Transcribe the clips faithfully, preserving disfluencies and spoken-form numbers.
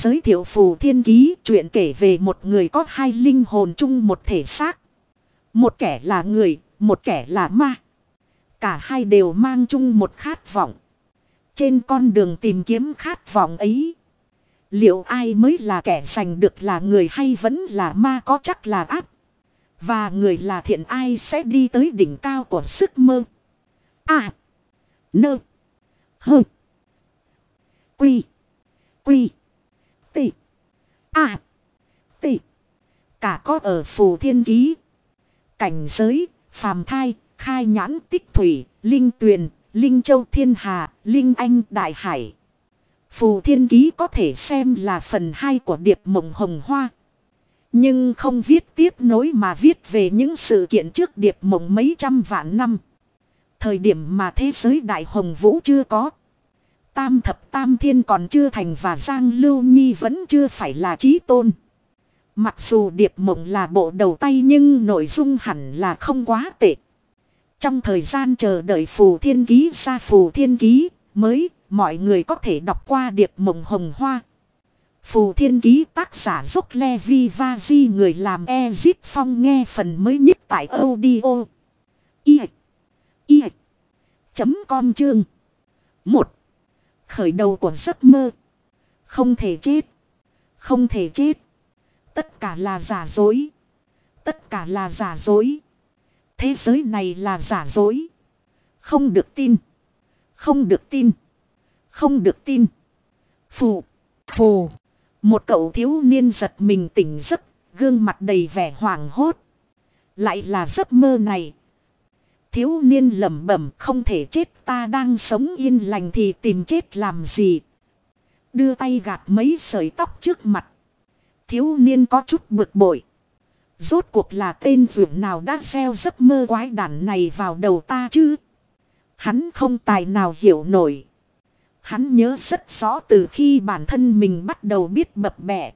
giới thiệu Phù Thiên Ký, chuyện kể về một người có hai linh hồn chung một thể xác. Một kẻ là người, một kẻ là ma. Cả hai đều mang chung một khát vọng. Trên con đường tìm kiếm khát vọng ấy, liệu ai mới là kẻ giành được, là người hay vẫn là ma, có chắc là ác và người là thiện, ai sẽ đi tới đỉnh cao của sức mơ. À. Nơ. Hơ. Quy. Quy. Tị. À. Tị. Cả có ở Phù Thiên Ký. Cảnh giới, phàm thai, khai nhãn, tích thủy, linh tuyền, linh châu, thiên hà, linh anh, đại hải. Phù Thiên Ký có thể xem là phần hai của Điệp Mộng Hồng Hoa. Nhưng không viết tiếp nối mà viết về những sự kiện trước Điệp Mộng mấy trăm vạn năm. Thời điểm mà thế giới đại hồng vũ chưa có. Tam thập tam thiên còn chưa thành và Giang Lưu Nhi vẫn chưa phải là chí tôn. Mặc dù Điệp Mộng là bộ đầu tay nhưng nội dung hẳn là không quá tệ. Trong thời gian chờ đợi Phù Thiên Ký ra Phù Thiên Ký mới, mọi người có thể đọc qua Điệp Mộng Hồng Hoa. Phù Thiên Ký tác giả Dốc Levi Vaji, người làm Ezip Phong, nghe phần mới nhất tại audio. I. I. Chấm com chương. Một. Khởi đầu của giấc mơ. Không thể chết. Không thể chết. Tất cả là giả dối. Tất cả là giả dối. Thế giới này là giả dối. Không được tin. Không được tin. Không được tin. Phù. Phù. Một cậu thiếu niên giật mình tỉnh giấc, gương mặt đầy vẻ hoảng hốt. Lại là giấc mơ này. Thiếu niên lẩm bẩm, không thể chết, ta đang sống yên lành thì tìm chết làm gì. Đưa tay gạt mấy sợi tóc trước mặt. Thiếu niên có chút bực bội. Rốt cuộc là tên vượn nào đã gieo giấc mơ quái đản này vào đầu ta chứ? Hắn không tài nào hiểu nổi. Hắn nhớ rất rõ từ khi bản thân mình bắt đầu biết bập bẹ.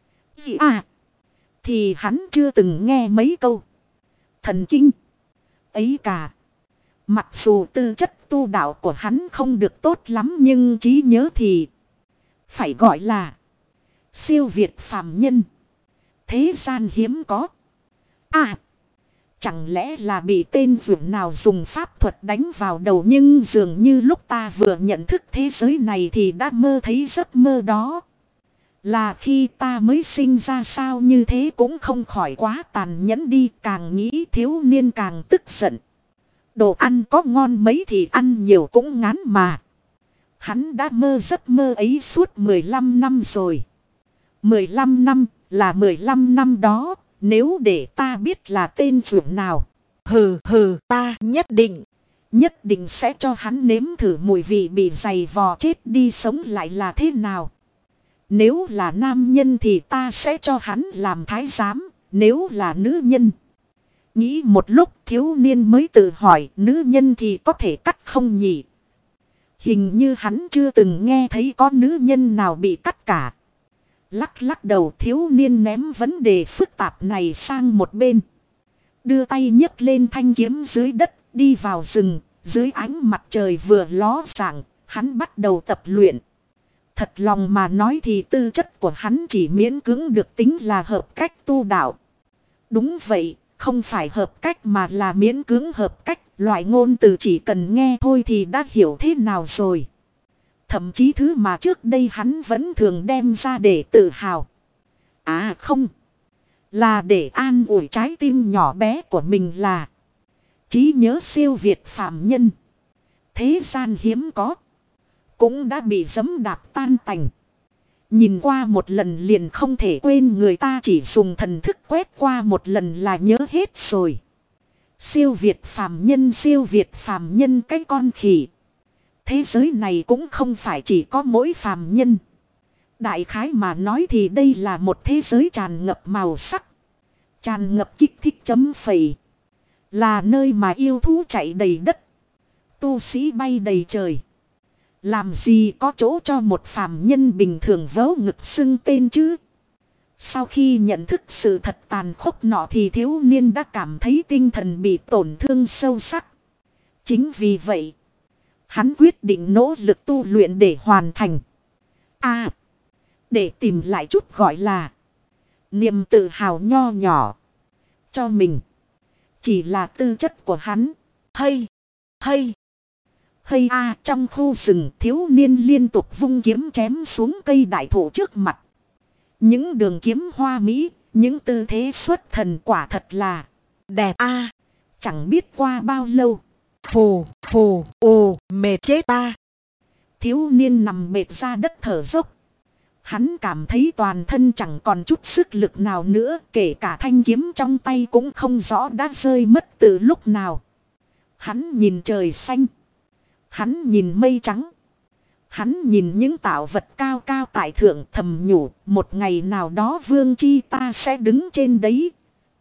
À, thì hắn chưa từng nghe mấy câu thần kinh ấy cả. Mặc dù tư chất tu đạo của hắn không được tốt lắm nhưng trí nhớ thì phải gọi là siêu việt phàm nhân. Thế gian hiếm có. À, chẳng lẽ là bị tên vượn nào dùng pháp thuật đánh vào đầu, nhưng dường như lúc ta vừa nhận thức thế giới này thì đã mơ thấy giấc mơ đó. Là khi ta mới sinh ra sao, như thế cũng không khỏi quá tàn nhẫn đi. Càng nghĩ thiếu niên càng tức giận. Đồ ăn có ngon mấy thì ăn nhiều cũng ngán mà. Hắn đã mơ giấc mơ ấy suốt mười lăm năm rồi. mười lăm năm là mười lăm năm đó. Nếu để ta biết là tên vượn nào, hừ hừ, ta nhất định, nhất định sẽ cho hắn nếm thử mùi vị bị giày vò chết đi sống lại là thế nào. Nếu là nam nhân thì ta sẽ cho hắn làm thái giám, nếu là nữ nhân. Nghĩ một lúc thiếu niên mới tự hỏi, nữ nhân thì có thể cắt không nhỉ? Hình như hắn chưa từng nghe thấy có nữ nhân nào bị cắt cả. Lắc lắc đầu, thiếu niên ném vấn đề phức tạp này sang một bên. Đưa tay nhấc lên thanh kiếm dưới đất, đi vào rừng, dưới ánh mặt trời vừa ló dạng, hắn bắt đầu tập luyện. Thật lòng mà nói thì tư chất của hắn chỉ miễn cưỡng được tính là hợp cách tu đạo. Đúng vậy, không phải hợp cách mà là miễn cưỡng hợp cách, loại ngôn từ chỉ cần nghe thôi thì đã hiểu thế nào rồi. Thậm chí thứ mà trước đây hắn vẫn thường đem ra để tự hào. À không. Là để an ủi trái tim nhỏ bé của mình, là trí nhớ siêu việt phàm nhân. Thế gian hiếm có. Cũng đã bị giẫm đạp tan tành. Nhìn qua một lần liền không thể quên, người ta chỉ dùng thần thức quét qua một lần là nhớ hết rồi. Siêu việt phàm nhân, siêu việt phàm nhân cái con khỉ. Thế giới này cũng không phải chỉ có mỗi phàm nhân. Đại khái mà nói thì đây là một thế giới tràn ngập màu sắc. Tràn ngập kích thích chấm phẩy. Là nơi mà yêu thú chạy đầy đất. Tu sĩ bay đầy trời. Làm gì có chỗ cho một phàm nhân bình thường vớ ngực xưng tên chứ. Sau khi nhận thức sự thật tàn khốc nọ thì thiếu niên đã cảm thấy tinh thần bị tổn thương sâu sắc. Chính vì vậy, hắn quyết định nỗ lực tu luyện để hoàn thành. À, Để tìm lại chút gọi là niềm tự hào nho nhỏ cho mình. Chỉ là tư chất của hắn. Hay, hay, hay a trong khu rừng thiếu niên liên tục vung kiếm chém xuống cây đại thụ trước mặt. Những đường kiếm hoa mỹ, những tư thế xuất thần quả thật là đẹp a. Chẳng biết qua bao lâu. Phù, phù, ồ, mệt chết ta. Thiếu niên nằm mệt ra đất thở dốc. Hắn cảm thấy toàn thân chẳng còn chút sức lực nào nữa, kể cả thanh kiếm trong tay cũng không rõ đã rơi mất từ lúc nào. Hắn nhìn trời xanh. Hắn nhìn mây trắng. Hắn nhìn những tạo vật cao cao tại thượng thầm nhủ, một ngày nào đó vương chi ta sẽ đứng trên đấy.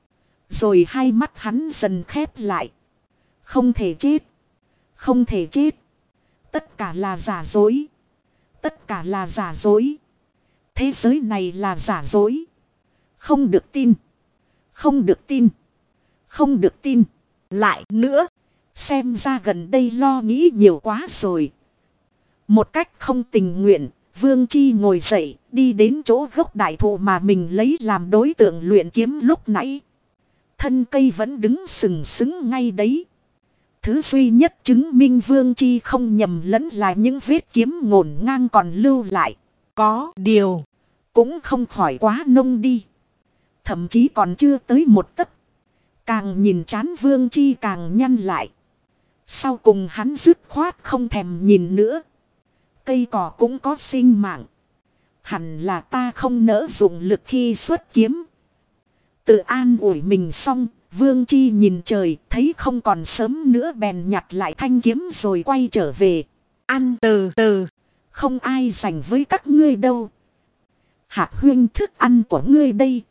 Rồi hai mắt hắn dần khép lại. Không thể chết. Không thể chết. Tất cả là giả dối. Tất cả là giả dối. Thế giới này là giả dối. Không được tin. Không được tin. Không được tin. Lại nữa. Xem ra gần đây lo nghĩ nhiều quá rồi. Một cách không tình nguyện, Vương Chi ngồi dậy, đi đến chỗ gốc đại thụ mà mình lấy làm đối tượng luyện kiếm lúc nãy. Thân cây vẫn đứng sừng sững ngay đấy. Thứ duy nhất chứng minh Vương Chi không nhầm lẫn là những vết kiếm ngổn ngang còn lưu lại. Có điều, cũng không khỏi quá nông đi. Thậm chí còn chưa tới một tấc. Càng nhìn chán Vương Chi càng nhăn lại. Sau cùng hắn dứt khoát không thèm nhìn nữa. Cây cỏ cũng có sinh mạng. Hẳn là ta không nỡ dùng lực khi xuất kiếm. Tự an ủi mình xong, Vương Chi nhìn trời, thấy không còn sớm nữa bèn nhặt lại thanh kiếm rồi quay trở về. Ăn từ từ, không ai giành với các ngươi đâu. Hạc huyên thức ăn của ngươi đây.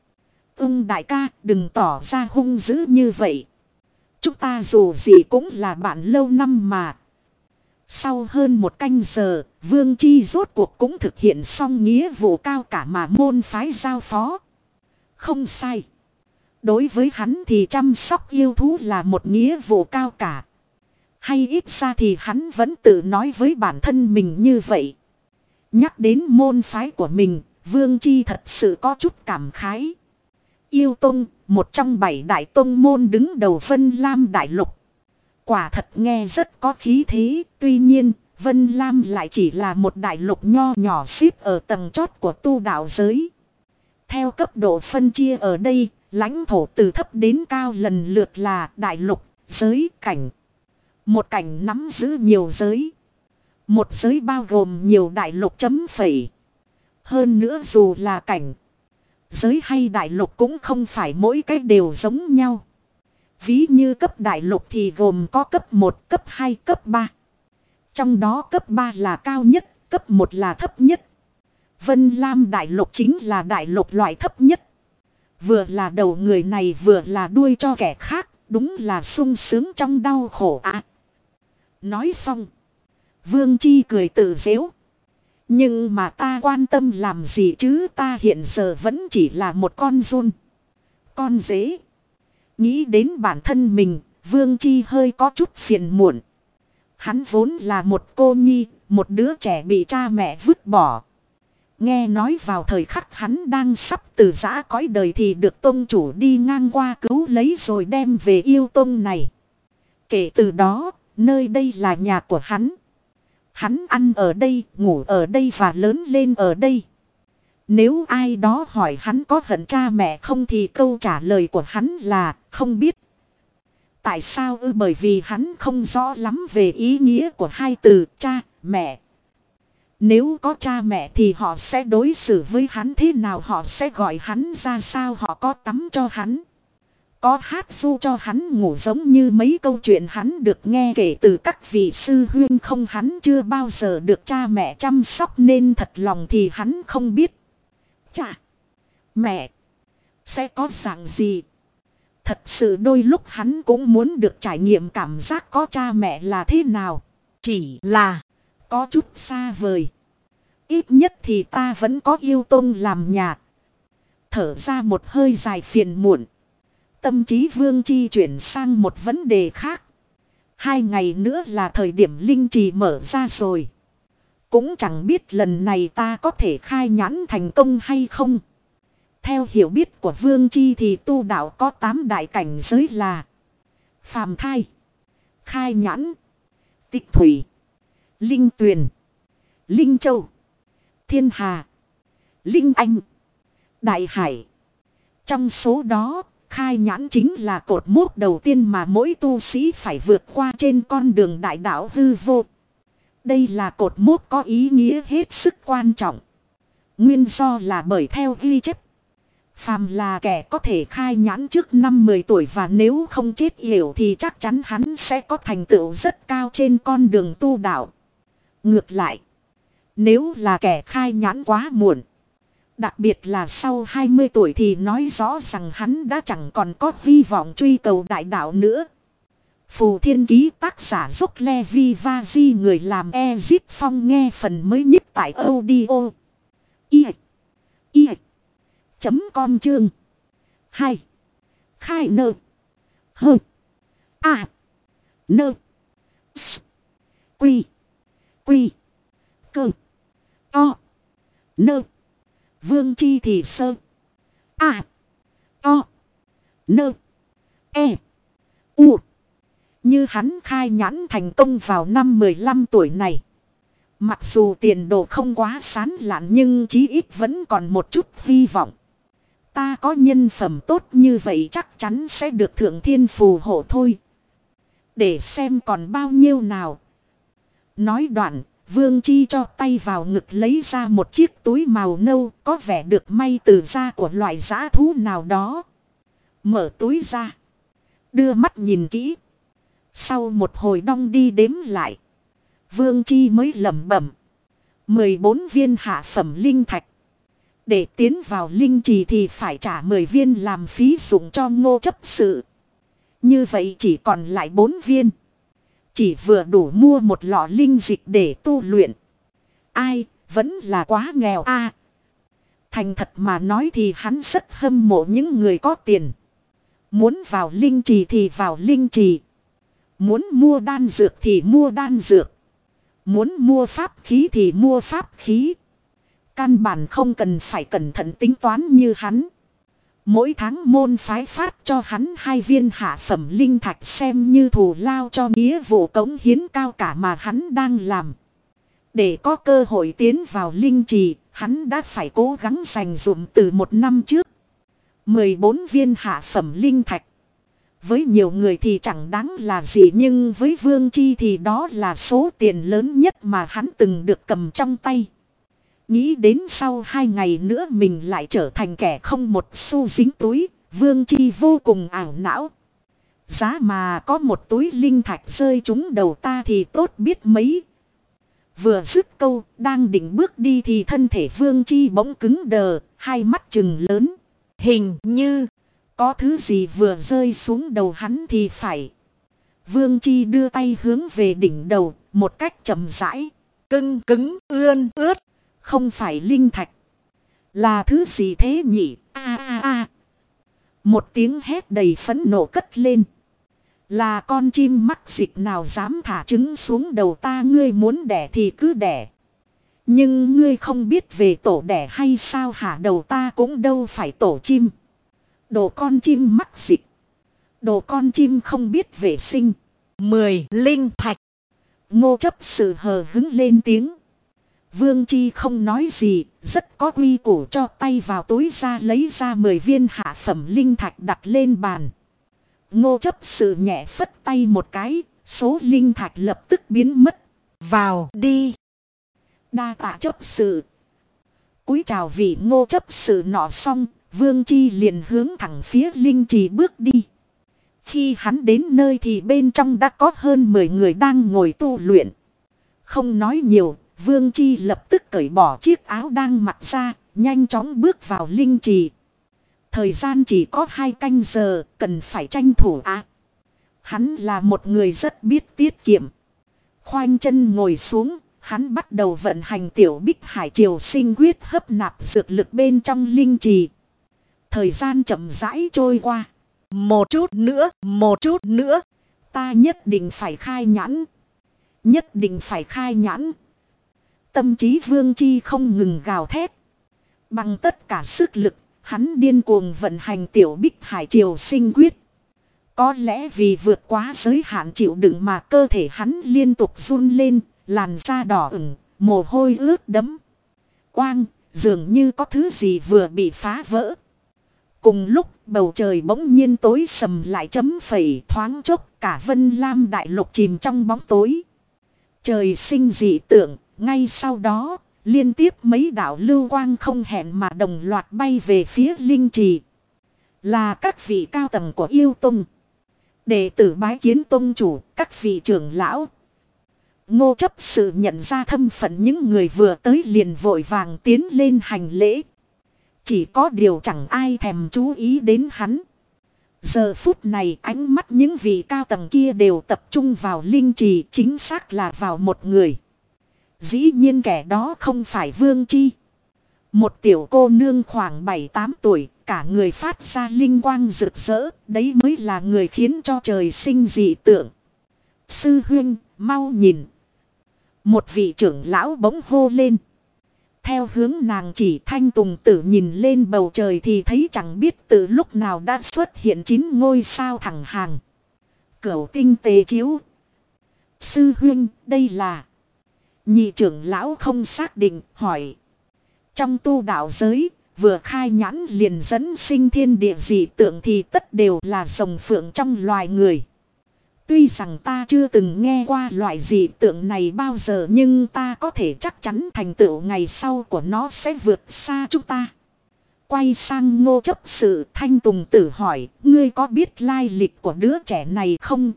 Ưng đại ca, đừng tỏ ra hung dữ như vậy. Chúng ta dù gì cũng là bạn lâu năm mà. Sau hơn một canh giờ, Vương Chi rốt cuộc cũng thực hiện xong nghĩa vụ cao cả mà môn phái giao phó. Không sai. Đối với hắn thì chăm sóc yêu thú là một nghĩa vụ cao cả. Hay ít ra thì hắn vẫn tự nói với bản thân mình như vậy. Nhắc đến môn phái của mình, Vương Chi thật sự có chút cảm khái. Yêu Tông, một trong bảy đại tông môn đứng đầu Vân Lam Đại Lục. Quả thật nghe rất có khí thế, tuy nhiên, Vân Lam lại chỉ là một đại lục nho nhỏ xếp ở tầng chót của tu đạo giới. Theo cấp độ phân chia ở đây, lãnh thổ từ thấp đến cao lần lượt là đại lục, giới, cảnh. Một cảnh nắm giữ nhiều giới. Một giới bao gồm nhiều đại lục chấm phẩy. Hơn nữa dù là cảnh, giới hay đại lục cũng không phải mỗi cái đều giống nhau. Ví như cấp đại lục thì gồm có cấp một, cấp hai, cấp ba. Trong đó cấp ba là cao nhất, cấp một là thấp nhất. Vân Lam đại lục chính là đại lục loại thấp nhất. Vừa là đầu người này vừa là đuôi cho kẻ khác, đúng là sung sướng trong đau khổ ạ. À, nói xong, Vương Chi cười tự giễu. Nhưng mà ta quan tâm làm gì chứ, ta hiện giờ vẫn chỉ là một con giun. Con dế. Nghĩ đến bản thân mình, Vương Chi hơi có chút phiền muộn. Hắn vốn là một cô nhi, một đứa trẻ bị cha mẹ vứt bỏ. Nghe nói vào thời khắc hắn đang sắp từ giã cõi đời thì được tông chủ đi ngang qua cứu lấy rồi đem về yêu tông này. Kể từ đó, nơi đây là nhà của hắn. Hắn ăn ở đây, ngủ ở đây và lớn lên ở đây. Nếu ai đó hỏi hắn có hận cha mẹ không thì câu trả lời của hắn là không biết. Tại sao ư? Bởi vì hắn không rõ lắm về ý nghĩa của hai từ cha, mẹ. Nếu có cha mẹ thì họ sẽ đối xử với hắn thế nào, họ sẽ gọi hắn ra sao, họ có tắm cho hắn, có hát ru cho hắn ngủ, giống như mấy câu chuyện hắn được nghe kể từ các vị sư huyên không, hắn chưa bao giờ được cha mẹ chăm sóc nên thật lòng thì hắn không biết. Cha, mẹ sẽ có dạng gì. Thật sự đôi lúc hắn cũng muốn được trải nghiệm cảm giác có cha mẹ là thế nào. Chỉ là có chút xa vời. Ít nhất thì ta vẫn có yêu tông làm nhà. Thở ra một hơi dài phiền muộn, tâm trí Vương Chi chuyển sang một vấn đề khác. Hai ngày nữa là thời điểm linh trì mở ra rồi. Cũng chẳng biết lần này ta có thể khai nhãn thành công hay không. Theo hiểu biết của Vương Chi thì tu đạo có tám đại cảnh giới là phàm thai, khai nhãn, tích thủy, linh tuyền, linh châu, thiên hà, linh anh, đại hải. Trong số đó, khai nhãn chính là cột mốc đầu tiên mà mỗi tu sĩ phải vượt qua trên con đường đại đạo hư vô. Đây là cột mốc có ý nghĩa hết sức quan trọng. Nguyên do là bởi theo ghi chép, phàm là kẻ có thể khai nhãn trước năm mười tuổi và nếu không chết yểu thì chắc chắn hắn sẽ có thành tựu rất cao trên con đường tu đạo. Ngược lại, nếu là kẻ khai nhãn quá muộn, đặc biệt là sau hai mươi tuổi thì nói rõ rằng hắn đã chẳng còn có hy vọng truy cầu đại đạo nữa. Phù Thiên Ký tác giả Dốc Levi Vaji, người làm Ezit Phong, nghe phần mới nhất tại audio i i chấm com chương hai. Khai nơ hơ a nơ s quy quy cơ to nơ. Vương Chi thì sơ a to nơ e u. Như hắn khai nhãn thành công vào năm mười lăm tuổi này. Mặc dù tiền đồ không quá sáng lạn nhưng chí ít vẫn còn một chút hy vọng. Ta có nhân phẩm tốt như vậy chắc chắn sẽ được thượng thiên phù hộ thôi. Để xem còn bao nhiêu nào. Nói đoạn, Vương Chi cho tay vào ngực lấy ra một chiếc túi màu nâu có vẻ được may từ da của loại dã thú nào đó. Mở túi ra, đưa mắt nhìn kỹ. Sau một hồi đong đi đếm lại, Vương Chi mới lẩm bẩm: mười bốn viên hạ phẩm linh thạch. Để tiến vào linh trì thì phải trả mười viên làm phí dụng cho Ngô chấp sự. Như vậy chỉ còn lại bốn viên. Chỉ vừa đủ mua một lọ linh dịch để tu luyện. Ai, vẫn là quá nghèo a. À, thành thật mà nói thì hắn rất hâm mộ những người có tiền. Muốn vào linh trì thì vào linh trì. Muốn mua đan dược thì mua đan dược. Muốn mua pháp khí thì mua pháp khí. Căn bản không cần phải cẩn thận tính toán như hắn. Mỗi tháng môn phái phát cho hắn hai viên hạ phẩm linh thạch xem như thù lao cho nghĩa vụ cống hiến cao cả mà hắn đang làm. Để có cơ hội tiến vào linh trì, hắn đã phải cố gắng dành dụm từ một năm trước. mười bốn viên hạ phẩm linh thạch. Với nhiều người thì chẳng đáng là gì nhưng với Vương Chi thì đó là số tiền lớn nhất mà hắn từng được cầm trong tay. Nghĩ đến sau hai ngày nữa mình lại trở thành kẻ không một xu dính túi, Vương Chi vô cùng ảo não. Giá mà có một túi linh thạch rơi trúng đầu ta thì tốt biết mấy. Vừa dứt câu, đang định bước đi thì thân thể Vương Chi bỗng cứng đờ, hai mắt trừng lớn. Hình như có thứ gì vừa rơi xuống đầu hắn thì phải. Vương Chi đưa tay hướng về đỉnh đầu, một cách chậm rãi, cưng cứng, ươn ướt. Không phải linh thạch. Là thứ gì thế nhỉ? A a a. Một tiếng hét đầy phẫn nộ cất lên. Là con chim mắc dịch nào dám thả trứng xuống đầu ta, ngươi muốn đẻ thì cứ đẻ. Nhưng ngươi không biết về tổ đẻ hay sao hả? Đầu ta cũng đâu phải tổ chim. Đồ con chim mắc dịch. Đồ con chim không biết vệ sinh. Mười linh thạch. Ngô chấp sự hờ hứng lên tiếng. Vương Chi không nói gì, rất có quy củ cho tay vào túi ra lấy ra mười viên hạ phẩm linh thạch đặt lên bàn. Ngô chấp sự nhẹ phất tay một cái, số linh thạch lập tức biến mất. Vào đi. Đa tạ chấp sự. Cúi chào vị Ngô chấp sự nọ xong, Vương Chi liền hướng thẳng phía linh trì bước đi. Khi hắn đến nơi thì bên trong đã có hơn mười người đang ngồi tu luyện. Không nói nhiều, Vương Chi lập tức cởi bỏ chiếc áo đang mặc ra, nhanh chóng bước vào linh trì. Thời gian chỉ có hai canh giờ, cần phải tranh thủ á. À, hắn là một người rất biết tiết kiệm. Khoanh chân ngồi xuống, hắn bắt đầu vận hành tiểu Bích Hải Triều Sinh quyết hấp nạp dược lực bên trong linh trì. Thời gian chậm rãi trôi qua. Một chút nữa, một chút nữa. Ta nhất định phải khai nhãn. Nhất định phải khai nhãn. tâm trí Vương Chi không ngừng gào thét. Bằng tất cả sức lực, hắn điên cuồng vận hành tiểu Bích Hải Triều Sinh Quyết. Có lẽ vì vượt quá giới hạn chịu đựng mà cơ thể hắn liên tục run lên, làn da đỏ ửng, mồ hôi ướt đẫm. Oang, dường như có thứ gì vừa bị phá vỡ. Cùng lúc bầu trời bỗng nhiên tối sầm lại chấm phẩy, thoáng chốc cả Vân Lam đại lục chìm trong bóng tối. Trời sinh dị tượng, ngay sau đó, liên tiếp mấy đạo lưu quang không hẹn mà đồng loạt bay về phía Linh Trì. Là các vị cao tầng của Yêu Tông. Đệ tử bái kiến tông chủ, các vị trưởng lão. Ngô chấp sự nhận ra thân phận những người vừa tới liền vội vàng tiến lên hành lễ. Chỉ có điều chẳng ai thèm chú ý đến hắn. Giờ phút này ánh mắt những vị cao tầng kia đều tập trung vào Linh Trì, chính xác là vào một người. Dĩ nhiên kẻ đó không phải Vương Chi. Một tiểu cô nương khoảng bảy tám tuổi, cả người phát ra linh quang rực rỡ, đấy mới là người khiến cho trời sinh dị tượng. Sư huynh, mau nhìn. Một vị trưởng lão bỗng hô lên. Theo hướng nàng chỉ, Thanh Tùng Tử nhìn lên bầu trời thì thấy chẳng biết từ lúc nào đã xuất hiện chín ngôi sao thẳng hàng. Cửu tinh tề chiếu. Sư huynh, đây là... Nhị trưởng lão không xác định, hỏi. Trong tu đạo giới, vừa khai nhãn liền dẫn sinh thiên địa dị tượng thì tất đều là rồng phượng trong loài người. Tuy rằng ta chưa từng nghe qua loại dị tượng này bao giờ, nhưng ta có thể chắc chắn thành tựu ngày sau của nó sẽ vượt xa chúng ta. Quay sang Ngô chấp sự, Thanh Tùng Tử hỏi, ngươi có biết lai lịch của đứa trẻ này không?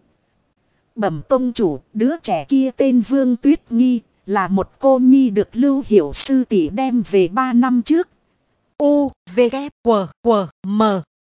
Bẩm tông chủ, đứa trẻ kia tên Vương Tuyết Nghi, là một cô nhi được Lưu Hiểu sư tỷ đem về ba năm trước. U, V, K, W, W, M.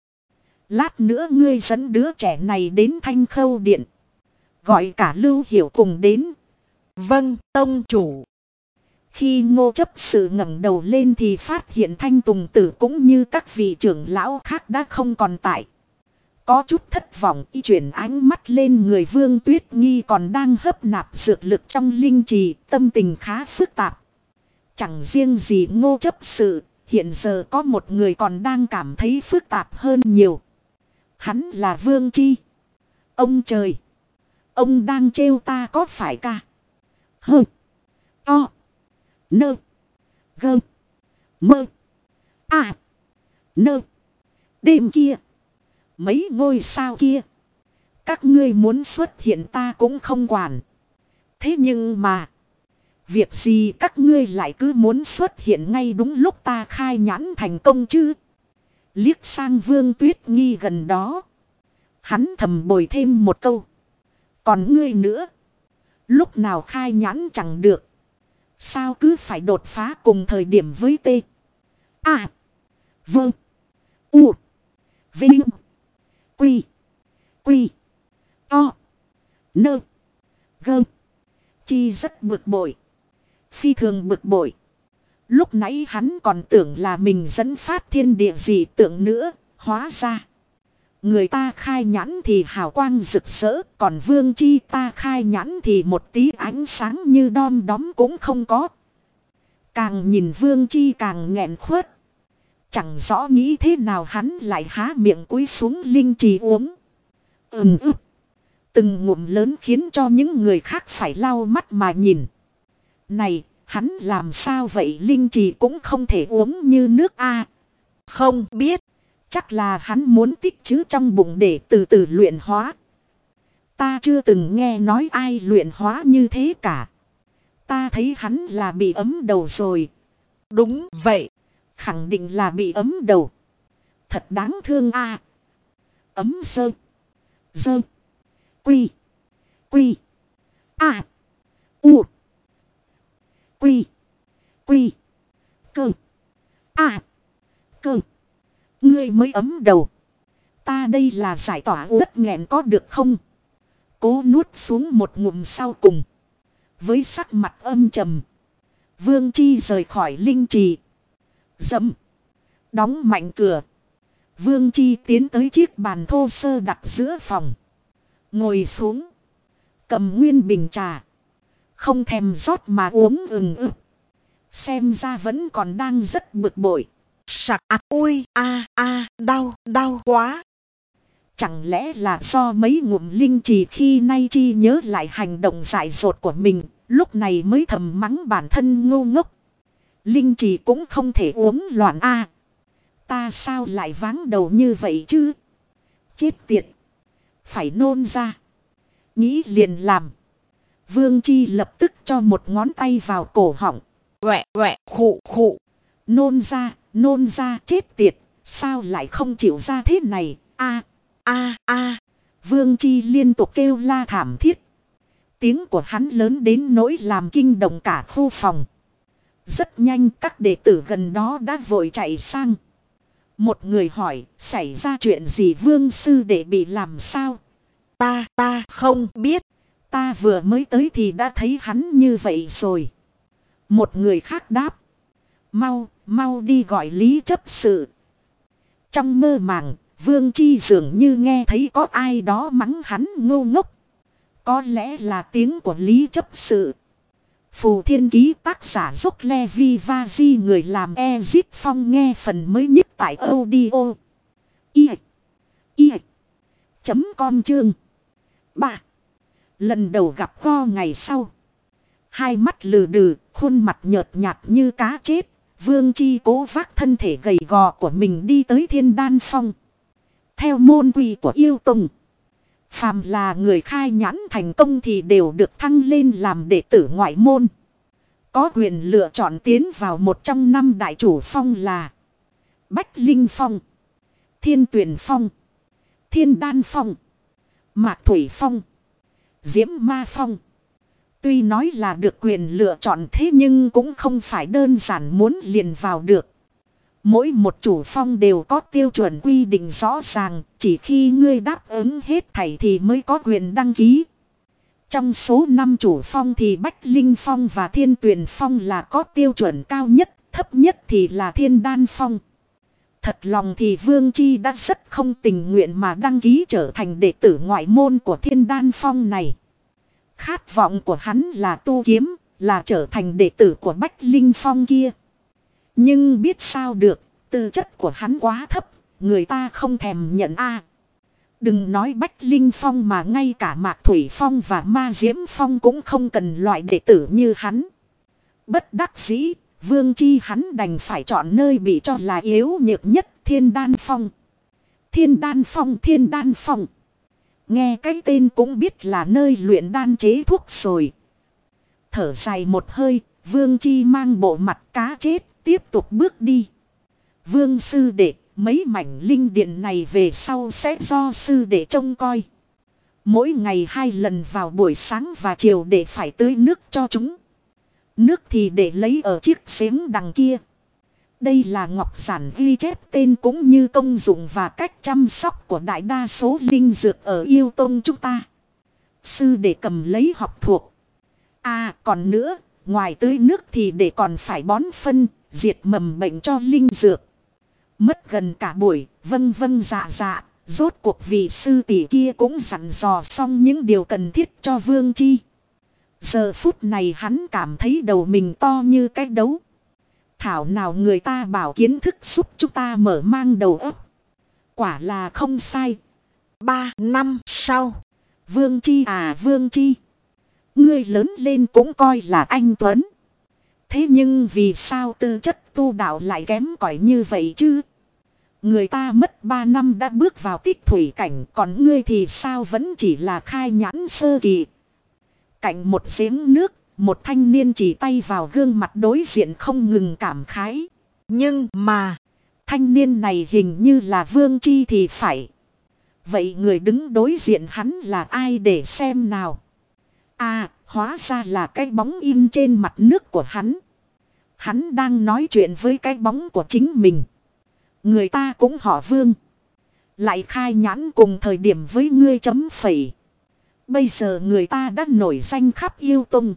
Lát nữa ngươi dẫn đứa trẻ này đến Thanh Khâu Điện. Gọi cả Lưu Hiểu cùng đến. Vâng, tông chủ. Khi Ngô chấp sự ngẩng đầu lên thì phát hiện Thanh Tùng Tử cũng như các vị trưởng lão khác đã không còn tại. Có chút thất vọng, y chuyển ánh mắt lên người Vương Tuyết Nghi còn đang hấp nạp dược lực trong linh trì, tâm tình khá phức tạp. Chẳng riêng gì Ngô chấp sự, hiện giờ có một người còn đang cảm thấy phức tạp hơn nhiều. Hắn là Vương Chi. Ông trời! Ông đang trêu ta có phải ca? Hơ! To! Nơ! Gơ! Mơ! À! Nơ! Đêm kia! Mấy ngôi sao kia! Các ngươi muốn xuất hiện ta cũng không quản. Thế nhưng mà... Việc gì các ngươi lại cứ muốn xuất hiện ngay đúng lúc ta khai nhãn thành công chứ? Liếc sang Vương Tuyết Nghi gần đó. Hắn thầm bồi thêm một câu. Còn ngươi nữa. Lúc nào khai nhãn chẳng được. Sao cứ phải đột phá cùng thời điểm với T. À. Vâng. U. Vinh. Quy. Quy. To. Nơ. Gơ. Chi rất bực bội. Phi thường bực bội. Lúc nãy hắn còn tưởng là mình dẫn phát thiên địa dị tượng nữa. Hóa ra. Người ta khai nhãn thì hào quang rực rỡ. Còn Vương Chi ta khai nhãn thì một tí ánh sáng như đom đóm cũng không có. Càng nhìn Vương Chi càng nghẹn khuất. Chẳng rõ nghĩ thế nào hắn lại há miệng cúi xuống linh trì uống. Ừm ức. Từng ngụm lớn khiến cho những người khác phải lau mắt mà nhìn. Này, hắn làm sao vậy? Linh trì cũng không thể uống như nước a. Không biết. Chắc là hắn muốn tích trữ trong bụng để từ từ luyện hóa. Ta chưa từng nghe nói ai luyện hóa như thế cả. Ta thấy hắn là bị ấm đầu rồi. Đúng vậy. Khẳng định là bị ấm đầu. Thật đáng thương a. Ấm sơ. Dơ. Quy. Quy. A. U. Quy. Quy. Cơ. A. Cơ. Ngươi mới ấm đầu. Ta đây là giải tỏa đất nghẹn có được không? Cố nuốt xuống một ngụm sau cùng. Với sắc mặt âm trầm. Vương Chi rời khỏi linh trì. Dẫm. Đóng mạnh cửa. Vương Chi tiến tới chiếc bàn thô sơ đặt giữa phòng. Ngồi xuống. Cầm nguyên bình trà. Không thèm rót mà uống ừng ực. Xem ra vẫn còn đang rất bực bội. Sặc ạt ui a a đau đau quá. Chẳng lẽ là do mấy ngụm linh trì khi nay chi nhớ lại hành động dại dột của mình, lúc này mới thầm mắng bản thân ngu ngốc. Linh trì cũng không thể uống loạn a. Ta sao lại váng đầu như vậy chứ? Chết tiệt. Phải nôn ra. Nghĩ liền làm. Vương Chi lập tức cho một ngón tay vào cổ họng. Quẹ quẹ khụ khụ. Nôn ra, nôn ra, chết tiệt. Sao lại không chịu ra thế này? A a a. Vương Chi liên tục kêu la thảm thiết. Tiếng của hắn lớn đến nỗi làm kinh động cả khu phòng. Rất nhanh các đệ tử gần đó đã vội chạy sang. Một người hỏi, xảy ra chuyện gì Vương sư đệ bị làm sao? Ta, ta không biết. Ta vừa mới tới thì đã thấy hắn như vậy rồi. Một người khác đáp. Mau, mau đi gọi Lý chấp sự. Trong mơ màng, Vương Chi dường như nghe thấy có ai đó mắng hắn ngu ngốc. Có lẽ là tiếng của Lý chấp sự. Phù Thiên Ký tác giả Dốc Le Vi Va Di người làm Ezip Phong nghe phần mới nhất tại audio. I. I. Chấm com chương. ba. Lần đầu gặp go ngày sau. Hai mắt lừ đừ, khuôn mặt nhợt nhạt như cá chết. Vương Chi cố vác thân thể gầy gò của mình đi tới Thiên Đan Phong. Theo môn quy của yêu tùng. Phàm là người khai nhãn thành công thì đều được thăng lên làm đệ tử ngoại môn. Có quyền lựa chọn tiến vào một trong năm đại chủ phong là Bách Linh Phong, Thiên Tuyền Phong, Thiên Đan Phong, Mạc Thủy Phong, Diễm Ma Phong. Tuy nói là được quyền lựa chọn thế nhưng cũng không phải đơn giản muốn liền vào được. Mỗi một chủ phong đều có tiêu chuẩn quy định rõ ràng, chỉ khi ngươi đáp ứng hết thảy thì mới có quyền đăng ký. Trong số năm chủ phong thì Bách Linh Phong và Thiên Tuyền Phong là có tiêu chuẩn cao nhất, thấp nhất thì là Thiên Đan Phong. Thật lòng thì Vương Chi đã rất không tình nguyện mà đăng ký trở thành đệ tử ngoại môn của Thiên Đan Phong này. Khát vọng của hắn là tu kiếm, là trở thành đệ tử của Bách Linh Phong kia. Nhưng biết sao được, tư chất của hắn quá thấp, người ta không thèm nhận a. Đừng nói Bách Linh Phong mà ngay cả Mạc Thủy Phong và Ma Diễm Phong cũng không cần loại đệ tử như hắn. Bất đắc dĩ, Vương Chi hắn đành phải chọn nơi bị cho là yếu nhược nhất, Thiên Đan Phong. Thiên Đan Phong, Thiên Đan Phong. Nghe cái tên cũng biết là nơi luyện đan chế thuốc rồi. Thở dài một hơi, Vương Chi mang bộ mặt cá chết, tiếp tục bước đi. Vương sư đệ, mấy mảnh linh điện này về sau sẽ do sư đệ trông coi. Mỗi ngày hai lần vào buổi sáng và chiều để phải tưới nước cho chúng. Nước thì để lấy ở chiếc giếng đằng kia. Đây là ngọc giản ghi chép tên cũng như công dụng và cách chăm sóc của đại đa số linh dược ở yêu tông chúng ta. Sư đệ cầm lấy học thuộc. À còn nữa, ngoài tưới nước thì để còn phải bón phân, diệt mầm bệnh cho linh dược. Mất gần cả buổi, vâng vâng dạ dạ, rốt cuộc vị sư tỷ kia cũng dặn dò xong những điều cần thiết cho Vương Chi. Giờ phút này hắn cảm thấy đầu mình to như cái đấu. Thảo nào người ta bảo kiến thức giúp chúng ta mở mang đầu óc. Quả là không sai. Ba năm sau. Vương Chi à Vương Chi. Ngươi lớn lên cũng coi là anh Tuấn. Thế nhưng vì sao tư chất tu đạo lại kém cỏi như vậy chứ? Người ta mất ba năm đã bước vào tích thủy cảnh, còn ngươi thì sao vẫn chỉ là khai nhãn sơ kỳ. Cạnh một giếng nước, một thanh niên chỉ tay vào gương mặt đối diện không ngừng cảm khái. Nhưng mà, thanh niên này hình như là Vương Chi thì phải. Vậy người đứng đối diện hắn là ai để xem nào? À, hóa ra là cái bóng in trên mặt nước của hắn. Hắn đang nói chuyện với cái bóng của chính mình. Người ta cũng họ Vương. Lại khai nhãn cùng thời điểm với ngươi chấm phẩy. Bây giờ người ta đã nổi danh khắp yêu tông.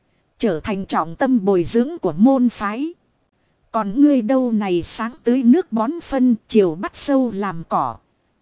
Trở thành trọng tâm bồi dưỡng của môn phái. Còn ngươi đâu này sáng tưới nước bón phân, chiều bắt sâu làm cỏ.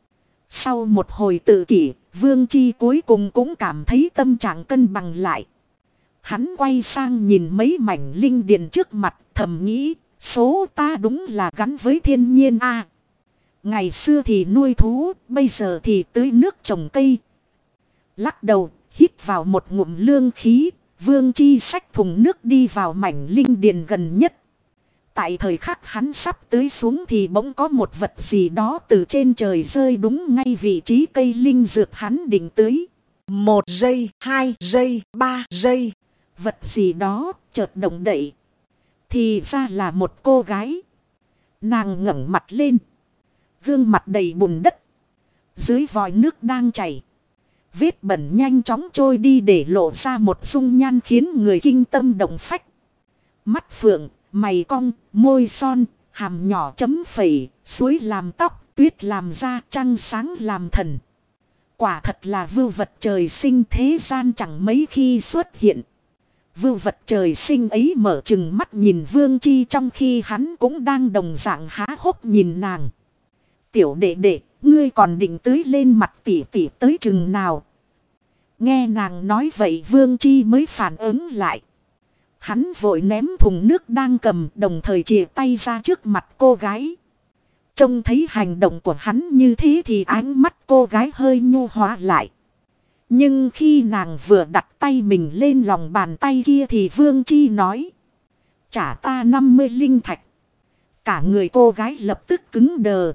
Sau một hồi tự kỷ, Vương Chi cuối cùng cũng cảm thấy tâm trạng cân bằng lại. Hắn quay sang nhìn mấy mảnh linh điền trước mặt, thầm nghĩ, số ta đúng là gắn với thiên nhiên a. Ngày xưa thì nuôi thú, bây giờ thì tưới nước trồng cây. Lắc đầu, hít vào một ngụm lương khí, Vương Chi xách thùng nước đi vào mảnh linh điền gần nhất. Tại thời khắc hắn sắp tưới xuống thì bỗng có một vật gì đó từ trên trời rơi đúng ngay vị trí cây linh dược hắn định tưới. Một giây, hai giây, ba giây. Vật gì đó chợt động đậy. Thì ra là một cô gái. Nàng ngẩng mặt lên. Gương mặt đầy bùn đất. Dưới vòi nước đang chảy. Vết bẩn nhanh chóng trôi đi để lộ ra một dung nhan khiến người kinh tâm động phách. Mắt phượng, mày cong, môi son, hàm nhỏ chấm phẩy, suối làm tóc, tuyết làm da, trăng sáng làm thần. Quả thật là vưu vật trời sinh thế gian chẳng mấy khi xuất hiện. Vưu vật trời sinh ấy mở chừng mắt nhìn Vương Chi trong khi hắn cũng đang đồng dạng há hốc nhìn nàng. Tiểu đệ đệ, ngươi còn định tưới lên mặt tỉ tỉ tới chừng nào? Nghe nàng nói vậy Vương Chi mới phản ứng lại. Hắn vội ném thùng nước đang cầm đồng thời chìa tay ra trước mặt cô gái. Trông thấy hành động của hắn như thế thì ánh mắt cô gái hơi nhu hóa lại. Nhưng khi nàng vừa đặt tay mình lên lòng bàn tay kia thì Vương Chi nói. Trả ta năm mươi linh thạch. Cả người cô gái lập tức cứng đờ.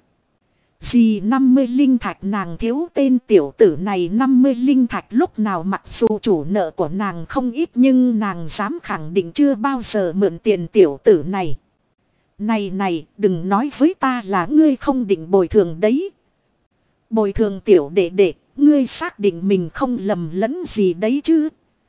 Gì năm mươi linh thạch nàng thiếu tên tiểu tử này năm mươi linh thạch lúc nào mặc dù chủ nợ của nàng không ít nhưng nàng dám khẳng định chưa bao giờ mượn tiền tiểu tử này. Này này đừng nói với ta là ngươi không định bồi thường đấy. Bồi thường tiểu đệ đệ, ngươi xác định mình không lầm lẫn gì đấy chứ.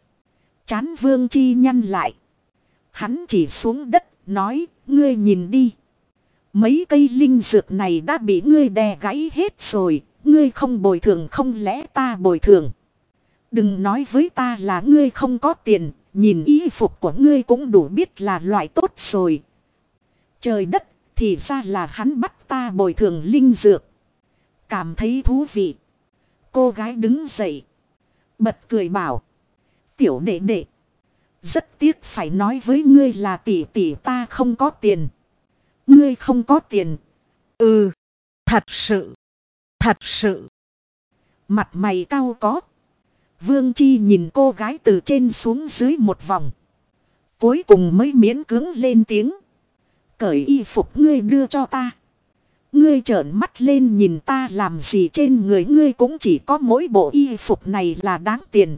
Chán Vương Chi nhăn lại. Hắn chỉ xuống đất, nói, ngươi nhìn đi. Mấy cây linh dược này đã bị ngươi đè gãy hết rồi, ngươi không bồi thường không lẽ ta bồi thường. Đừng nói với ta là ngươi không có tiền, nhìn y phục của ngươi cũng đủ biết là loại tốt rồi. Trời đất, thì ra là hắn bắt ta bồi thường linh dược. Cảm thấy thú vị. Cô gái đứng dậy. Bật cười bảo. Tiểu đệ đệ. Rất tiếc phải nói với ngươi là tỷ tỷ ta không có tiền. Ngươi không có tiền. Ừ. Thật sự. Thật sự. Mặt mày cau có. Vương Chi nhìn cô gái từ trên xuống dưới một vòng. Cuối cùng mới miễn cưỡng lên tiếng. Cởi y phục ngươi đưa cho ta. Ngươi trợn mắt lên nhìn ta làm gì trên người ngươi cũng chỉ có mỗi bộ y phục này là đáng tiền.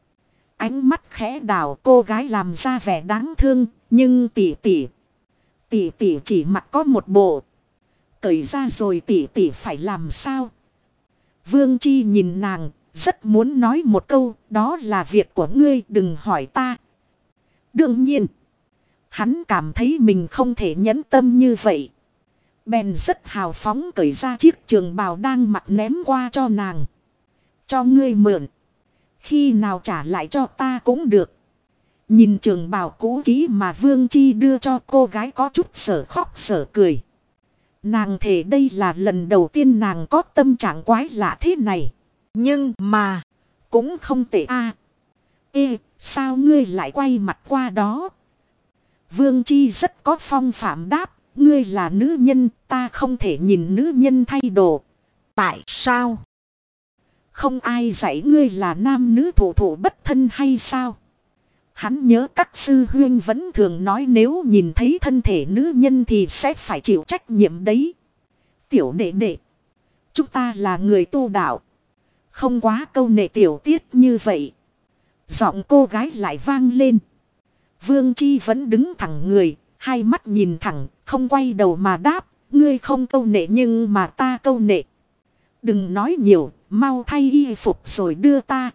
Ánh mắt khẽ đảo cô gái làm ra vẻ đáng thương, nhưng tỷ tỷ. Tỷ tỷ chỉ mặc có một bộ. Cởi ra rồi tỷ tỷ phải làm sao? Vương Chi nhìn nàng, rất muốn nói một câu, đó là việc của ngươi đừng hỏi ta. Đương nhiên, hắn cảm thấy mình không thể nhẫn tâm như vậy. Bèn rất hào phóng cởi ra chiếc trường bào đang mặc ném qua cho nàng. Cho ngươi mượn. Khi nào trả lại cho ta cũng được. Nhìn trường bào cũ kỹ mà Vương Chi đưa cho cô gái có chút sở khóc sở cười. Nàng thề đây là lần đầu tiên nàng có tâm trạng quái lạ thế này. Nhưng mà cũng không tệ a. À, ê, sao ngươi lại quay mặt qua đó? Vương Chi rất có phong phạm đáp. Ngươi là nữ nhân, ta không thể nhìn nữ nhân thay đồ. Tại sao? Không ai dạy ngươi là nam nữ thủ thủ bất thân hay sao? Hắn nhớ các sư huyên vẫn thường nói nếu nhìn thấy thân thể nữ nhân thì sẽ phải chịu trách nhiệm đấy. Tiểu đệ đệ. Chúng ta là người tu đạo. Không quá câu nệ tiểu tiết như vậy. Giọng cô gái lại vang lên. Vương Chi vẫn đứng thẳng người. Hai mắt nhìn thẳng, không quay đầu mà đáp, ngươi không câu nệ nhưng mà ta câu nệ. Đừng nói nhiều, mau thay y phục rồi đưa ta.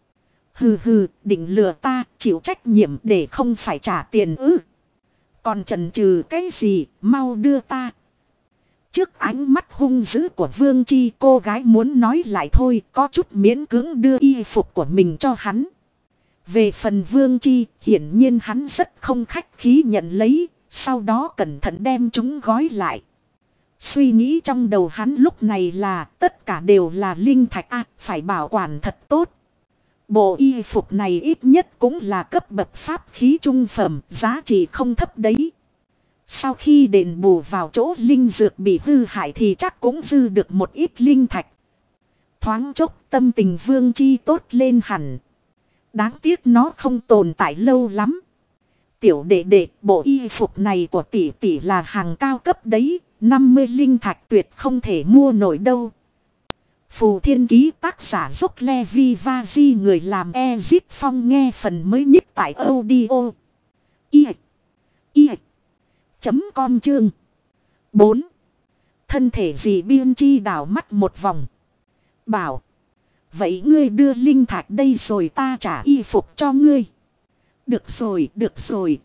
Hừ hừ, định lừa ta, chịu trách nhiệm để không phải trả tiền ư. Còn chần chừ cái gì, mau đưa ta. Trước ánh mắt hung dữ của Vương Chi cô gái muốn nói lại thôi, có chút miễn cưỡng đưa y phục của mình cho hắn. Về phần Vương Chi, hiển nhiên hắn rất không khách khí nhận lấy. Sau đó cẩn thận đem chúng gói lại. Suy nghĩ trong đầu hắn lúc này là tất cả đều là linh thạch a, phải bảo quản thật tốt. Bộ y phục này ít nhất cũng là cấp bậc pháp khí trung phẩm, giá trị không thấp đấy. Sau khi đền bù vào chỗ linh dược bị hư hại thì chắc cũng dư được một ít linh thạch. Thoáng chốc tâm tình Vương Chi tốt lên hẳn. Đáng tiếc nó không tồn tại lâu lắm. Tiểu đệ đệ, bộ y phục này của tỷ tỷ là hàng cao cấp đấy, năm mươi linh thạch tuyệt không thể mua nổi đâu. Phù Thiên Ký tác giả Dốc Le Vi Va Di, người làm Ezip Phong, nghe phần mới nhất tại audio i i chấm com chương bốn. Thân thể dì Biên Chi đảo mắt một vòng. Bảo. Vậy ngươi đưa linh thạch đây rồi ta trả y phục cho ngươi. Được rồi, được rồi.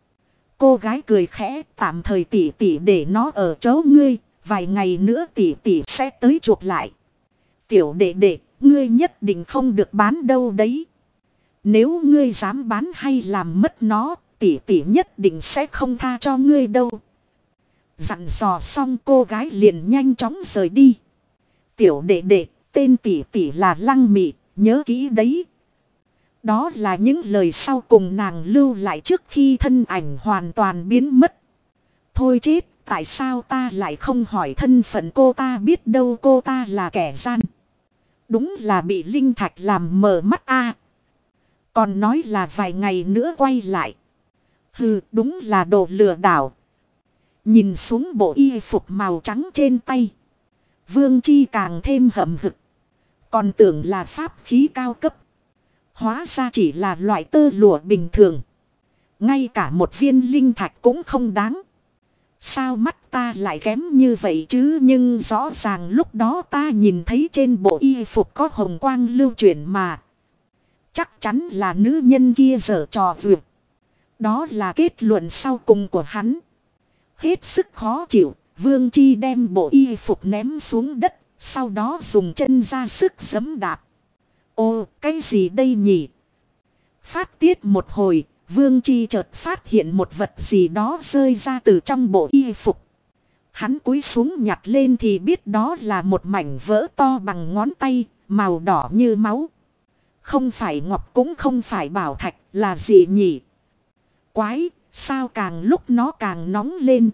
Cô gái cười khẽ, tạm thời tỷ tỷ để nó ở chỗ ngươi, vài ngày nữa tỷ tỷ sẽ tới chuộc lại. Tiểu đệ đệ, ngươi nhất định không được bán đâu đấy. Nếu ngươi dám bán hay làm mất nó, tỷ tỷ nhất định sẽ không tha cho ngươi đâu. Dặn dò xong cô gái liền nhanh chóng rời đi. Tiểu đệ đệ, tên tỷ tỷ là Lăng Mị, nhớ kỹ đấy. Đó là những lời sau cùng nàng lưu lại trước khi thân ảnh hoàn toàn biến mất. Thôi chết, tại sao ta lại không hỏi thân phận cô ta, biết đâu cô ta là kẻ gian. Đúng là bị linh thạch làm mờ mắt a. Còn nói là vài ngày nữa quay lại. Hừ, đúng là đồ lừa đảo. Nhìn xuống bộ y phục màu trắng trên tay, Vương Chi càng thêm hậm hực. Còn tưởng là pháp khí cao cấp, hóa ra chỉ là loại tơ lụa bình thường. Ngay cả một viên linh thạch cũng không đáng. Sao mắt ta lại kém như vậy chứ? Nhưng rõ ràng lúc đó ta nhìn thấy trên bộ y phục có hồng quang lưu chuyển mà. Chắc chắn là nữ nhân kia giở trò vượt. Đó là kết luận sau cùng của hắn. Hết sức khó chịu, Vương Chi đem bộ y phục ném xuống đất, sau đó dùng chân ra sức giẫm đạp. Ô, cái gì đây nhỉ? Phát tiết một hồi, Vương Chi chợt phát hiện một vật gì đó rơi ra từ trong bộ y phục. Hắn cúi xuống nhặt lên thì biết đó là một mảnh vỡ to bằng ngón tay, màu đỏ như máu. Không phải ngọc cũng không phải bảo thạch, là gì nhỉ? Quái, sao càng lúc nó càng nóng lên.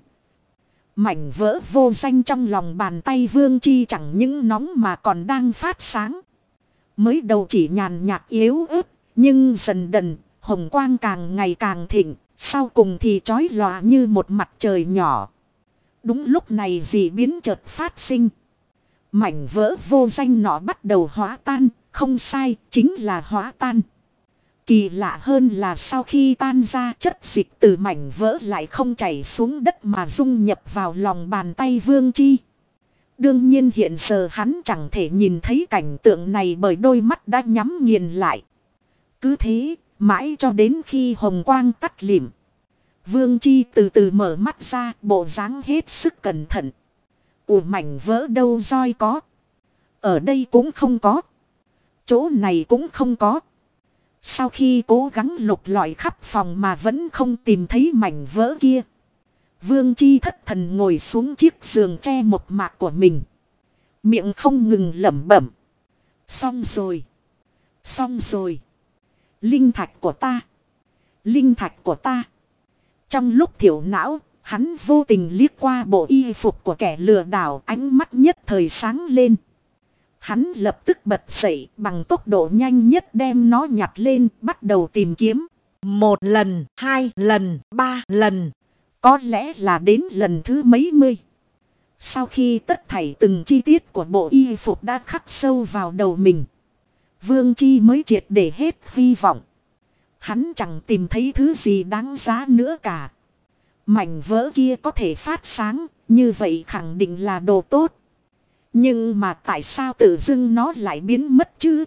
Mảnh vỡ vô danh trong lòng bàn tay Vương Chi chẳng những nóng mà còn đang phát sáng. Mới đầu chỉ nhàn nhạt yếu ớt, nhưng dần dần, hồng quang càng ngày càng thịnh, sau cùng thì chói lòa như một mặt trời nhỏ. Đúng lúc này dị biến chợt phát sinh. Mảnh vỡ vô danh nọ bắt đầu hóa tan, không sai, chính là hóa tan. Kỳ lạ hơn là sau khi tan ra, chất dịch từ mảnh vỡ lại không chảy xuống đất mà dung nhập vào lòng bàn tay Vương Chi. Đương nhiên hiện giờ hắn chẳng thể nhìn thấy cảnh tượng này bởi đôi mắt đã nhắm nghiền lại. Cứ thế, mãi cho đến khi hồng quang tắt lịm, Vương Chi từ từ mở mắt ra, bộ dáng hết sức cẩn thận. Ủa, mảnh vỡ đâu roi có. Ở đây cũng không có. Chỗ này cũng không có. Sau khi cố gắng lục lọi khắp phòng mà vẫn không tìm thấy mảnh vỡ kia, Vương Chi thất thần ngồi xuống chiếc giường tre một mạc của mình. Miệng không ngừng lẩm bẩm. Xong rồi. Xong rồi. Linh thạch của ta. Linh thạch của ta. Trong lúc thiểu não, hắn vô tình liếc qua bộ y phục của kẻ lừa đảo, ánh mắt nhất thời sáng lên. Hắn lập tức bật dậy, bằng tốc độ nhanh nhất đem nó nhặt lên, bắt đầu tìm kiếm. Một lần, hai lần, ba lần. Có lẽ là đến lần thứ mấy mươi. Sau khi tất thảy từng chi tiết của bộ y phục đã khắc sâu vào đầu mình, Vương Chi mới triệt để hết hy vọng. Hắn chẳng tìm thấy thứ gì đáng giá nữa cả. Mảnh vỡ kia có thể phát sáng, như vậy khẳng định là đồ tốt. Nhưng mà tại sao tự dưng nó lại biến mất chứ?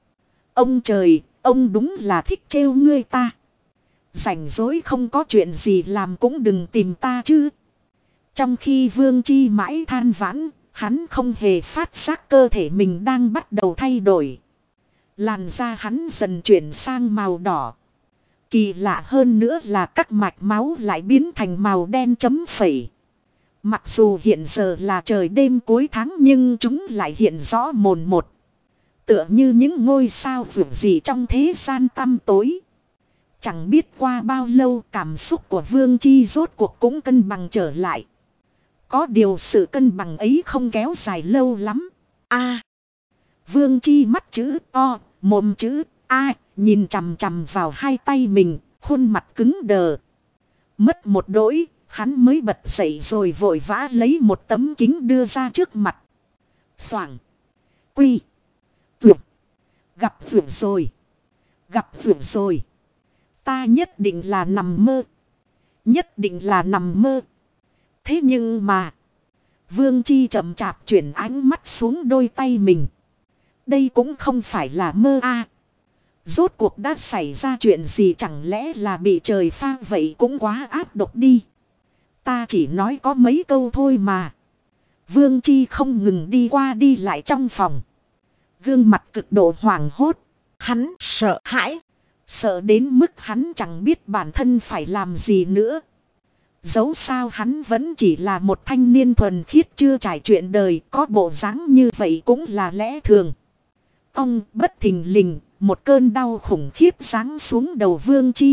Ông trời, ông đúng là thích trêu ngươi ta. Rảnh rỗi không có chuyện gì làm cũng đừng tìm ta chứ. Trong khi Vương Chi mãi than vãn, hắn không hề phát giác cơ thể mình đang bắt đầu thay đổi. Làn da hắn dần chuyển sang màu đỏ. Kỳ lạ hơn nữa là các mạch máu lại biến thành màu đen chấm phẩy. Mặc dù hiện giờ là trời đêm cuối tháng nhưng chúng lại hiện rõ mồn một. tựa như những ngôi sao vượt gì trong thế gian tăm tối. Chẳng biết qua bao lâu cảm xúc của Vương Chi rốt cuộc cũng cân bằng trở lại. Có điều sự cân bằng ấy không kéo dài lâu lắm. A. Vương Chi mắt chữ O, mồm chữ A, nhìn chằm chằm vào hai tay mình, khuôn mặt cứng đờ. Mất một đỗi, hắn mới bật dậy rồi vội vã lấy một tấm kính đưa ra trước mặt. Xoảng. Quy. Vượt. Gặp vượt rồi. Gặp vượt rồi. Ta nhất định là nằm mơ. Nhất định là nằm mơ. Thế nhưng mà. Vương Chi chậm chạp chuyển ánh mắt xuống đôi tay mình. Đây cũng không phải là mơ a. Rốt cuộc đã xảy ra chuyện gì, chẳng lẽ là bị trời pha vậy cũng quá áp độc đi. Ta chỉ nói có mấy câu thôi mà. Vương Chi không ngừng đi qua đi lại trong phòng. Gương mặt cực độ hoảng hốt. Hắn sợ hãi. Sợ đến mức hắn chẳng biết bản thân phải làm gì nữa. Dẫu sao hắn vẫn chỉ là một thanh niên thuần khiết chưa trải chuyện đời, có bộ dáng như vậy cũng là lẽ thường. Ông bất thình lình, một cơn đau khủng khiếp giáng xuống đầu Vương Chi.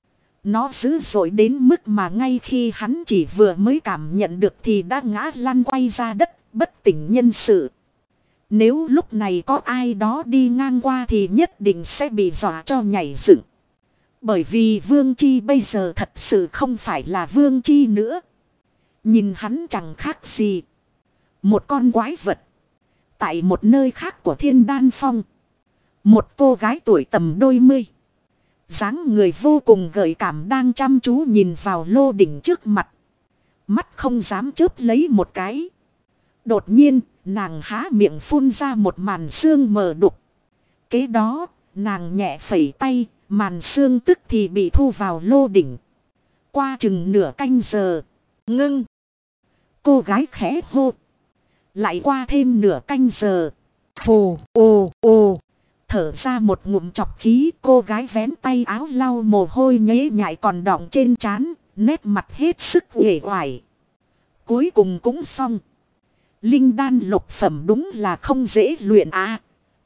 Nó dữ dội đến mức mà ngay khi hắn chỉ vừa mới cảm nhận được thì đã ngã lăn quay ra đất, bất tỉnh nhân sự. Nếu lúc này có ai đó đi ngang qua thì nhất định sẽ bị dọa cho nhảy dựng. Bởi vì Vương Chi bây giờ thật sự không phải là Vương Chi nữa. Nhìn hắn chẳng khác gì một con quái vật. Tại một nơi khác của Thiên Đan Phong, một cô gái tuổi tầm đôi mươi, dáng người vô cùng gợi cảm đang chăm chú nhìn vào lô đỉnh trước mặt. Mắt không dám chớp lấy một cái. Đột nhiên, nàng há miệng phun ra một màn sương mờ đục. Kế đó, nàng nhẹ phẩy tay, màn sương tức thì bị thu vào lô đỉnh. Qua chừng nửa canh giờ. Ngưng. Cô gái khẽ hô. Lại qua thêm nửa canh giờ. Phù, ồ, ồ. Thở ra một ngụm chọc khí, cô gái vén tay áo lau mồ hôi nhễ nhại còn đọng trên trán, nét mặt hết sức uể oải. Cuối cùng cũng xong. Linh đan lục phẩm đúng là không dễ luyện à.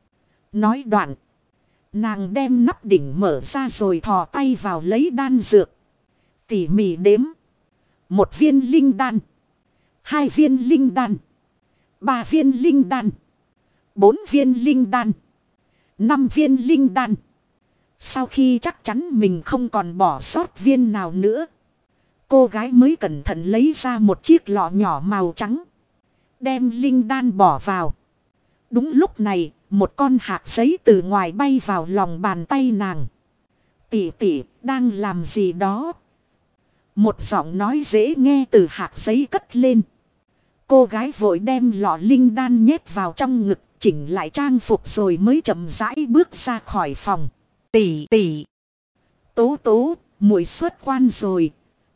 Nói đoạn, nàng đem nắp đỉnh mở ra rồi thò tay vào lấy đan dược. Tỉ mỉ đếm. Một viên linh đan. Hai viên linh đan. Ba viên linh đan. Bốn viên linh đan. Năm viên linh đan. Sau khi chắc chắn mình không còn bỏ sót viên nào nữa, cô gái mới cẩn thận lấy ra một chiếc lọ nhỏ màu trắng. Đem linh đan bỏ vào. Đúng lúc này, một con hạt giấy từ ngoài bay vào lòng bàn tay nàng. Tỷ tỷ, đang làm gì đó? Một giọng nói dễ nghe từ hạt giấy cất lên. Cô gái vội đem lọ linh đan nhét vào trong ngực, chỉnh lại trang phục rồi mới chậm rãi bước ra khỏi phòng. Tỷ tỷ. Tố tố, muội xuất quan rồi.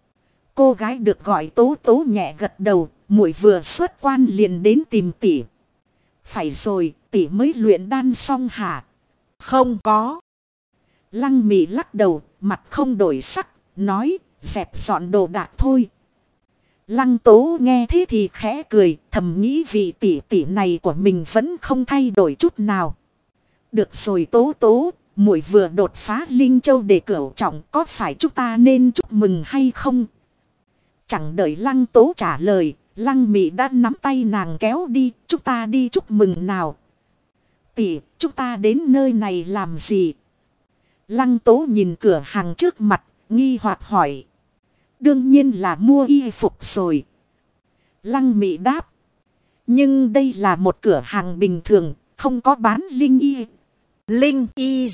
Cô gái được gọi tố tố nhẹ gật đầu, muội vừa xuất quan liền đến tìm tỷ. Phải rồi, tỷ mới luyện đan xong hả? Không có. Lăng Mị lắc đầu, mặt không đổi sắc, nói, dẹp dọn đồ đạc thôi. Lăng Tố nghe thế thì khẽ cười, thầm nghĩ vị tỷ tỷ này của mình vẫn không thay đổi chút nào. Được rồi Tố Tố, muội vừa đột phá Linh Châu để cửu trọng, có phải chúng ta nên chúc mừng hay không? Chẳng đợi Lăng Tố trả lời, Lăng Mị đã nắm tay nàng kéo đi, chúng ta đi chúc mừng nào. Tỷ, chúng ta đến nơi này làm gì? Lăng Tố nhìn cửa hàng trước mặt, nghi hoặc hỏi. Đương nhiên là mua y phục rồi. Lăng Mị đáp. Nhưng đây là một cửa hàng bình thường, không có bán linh y. Linh y.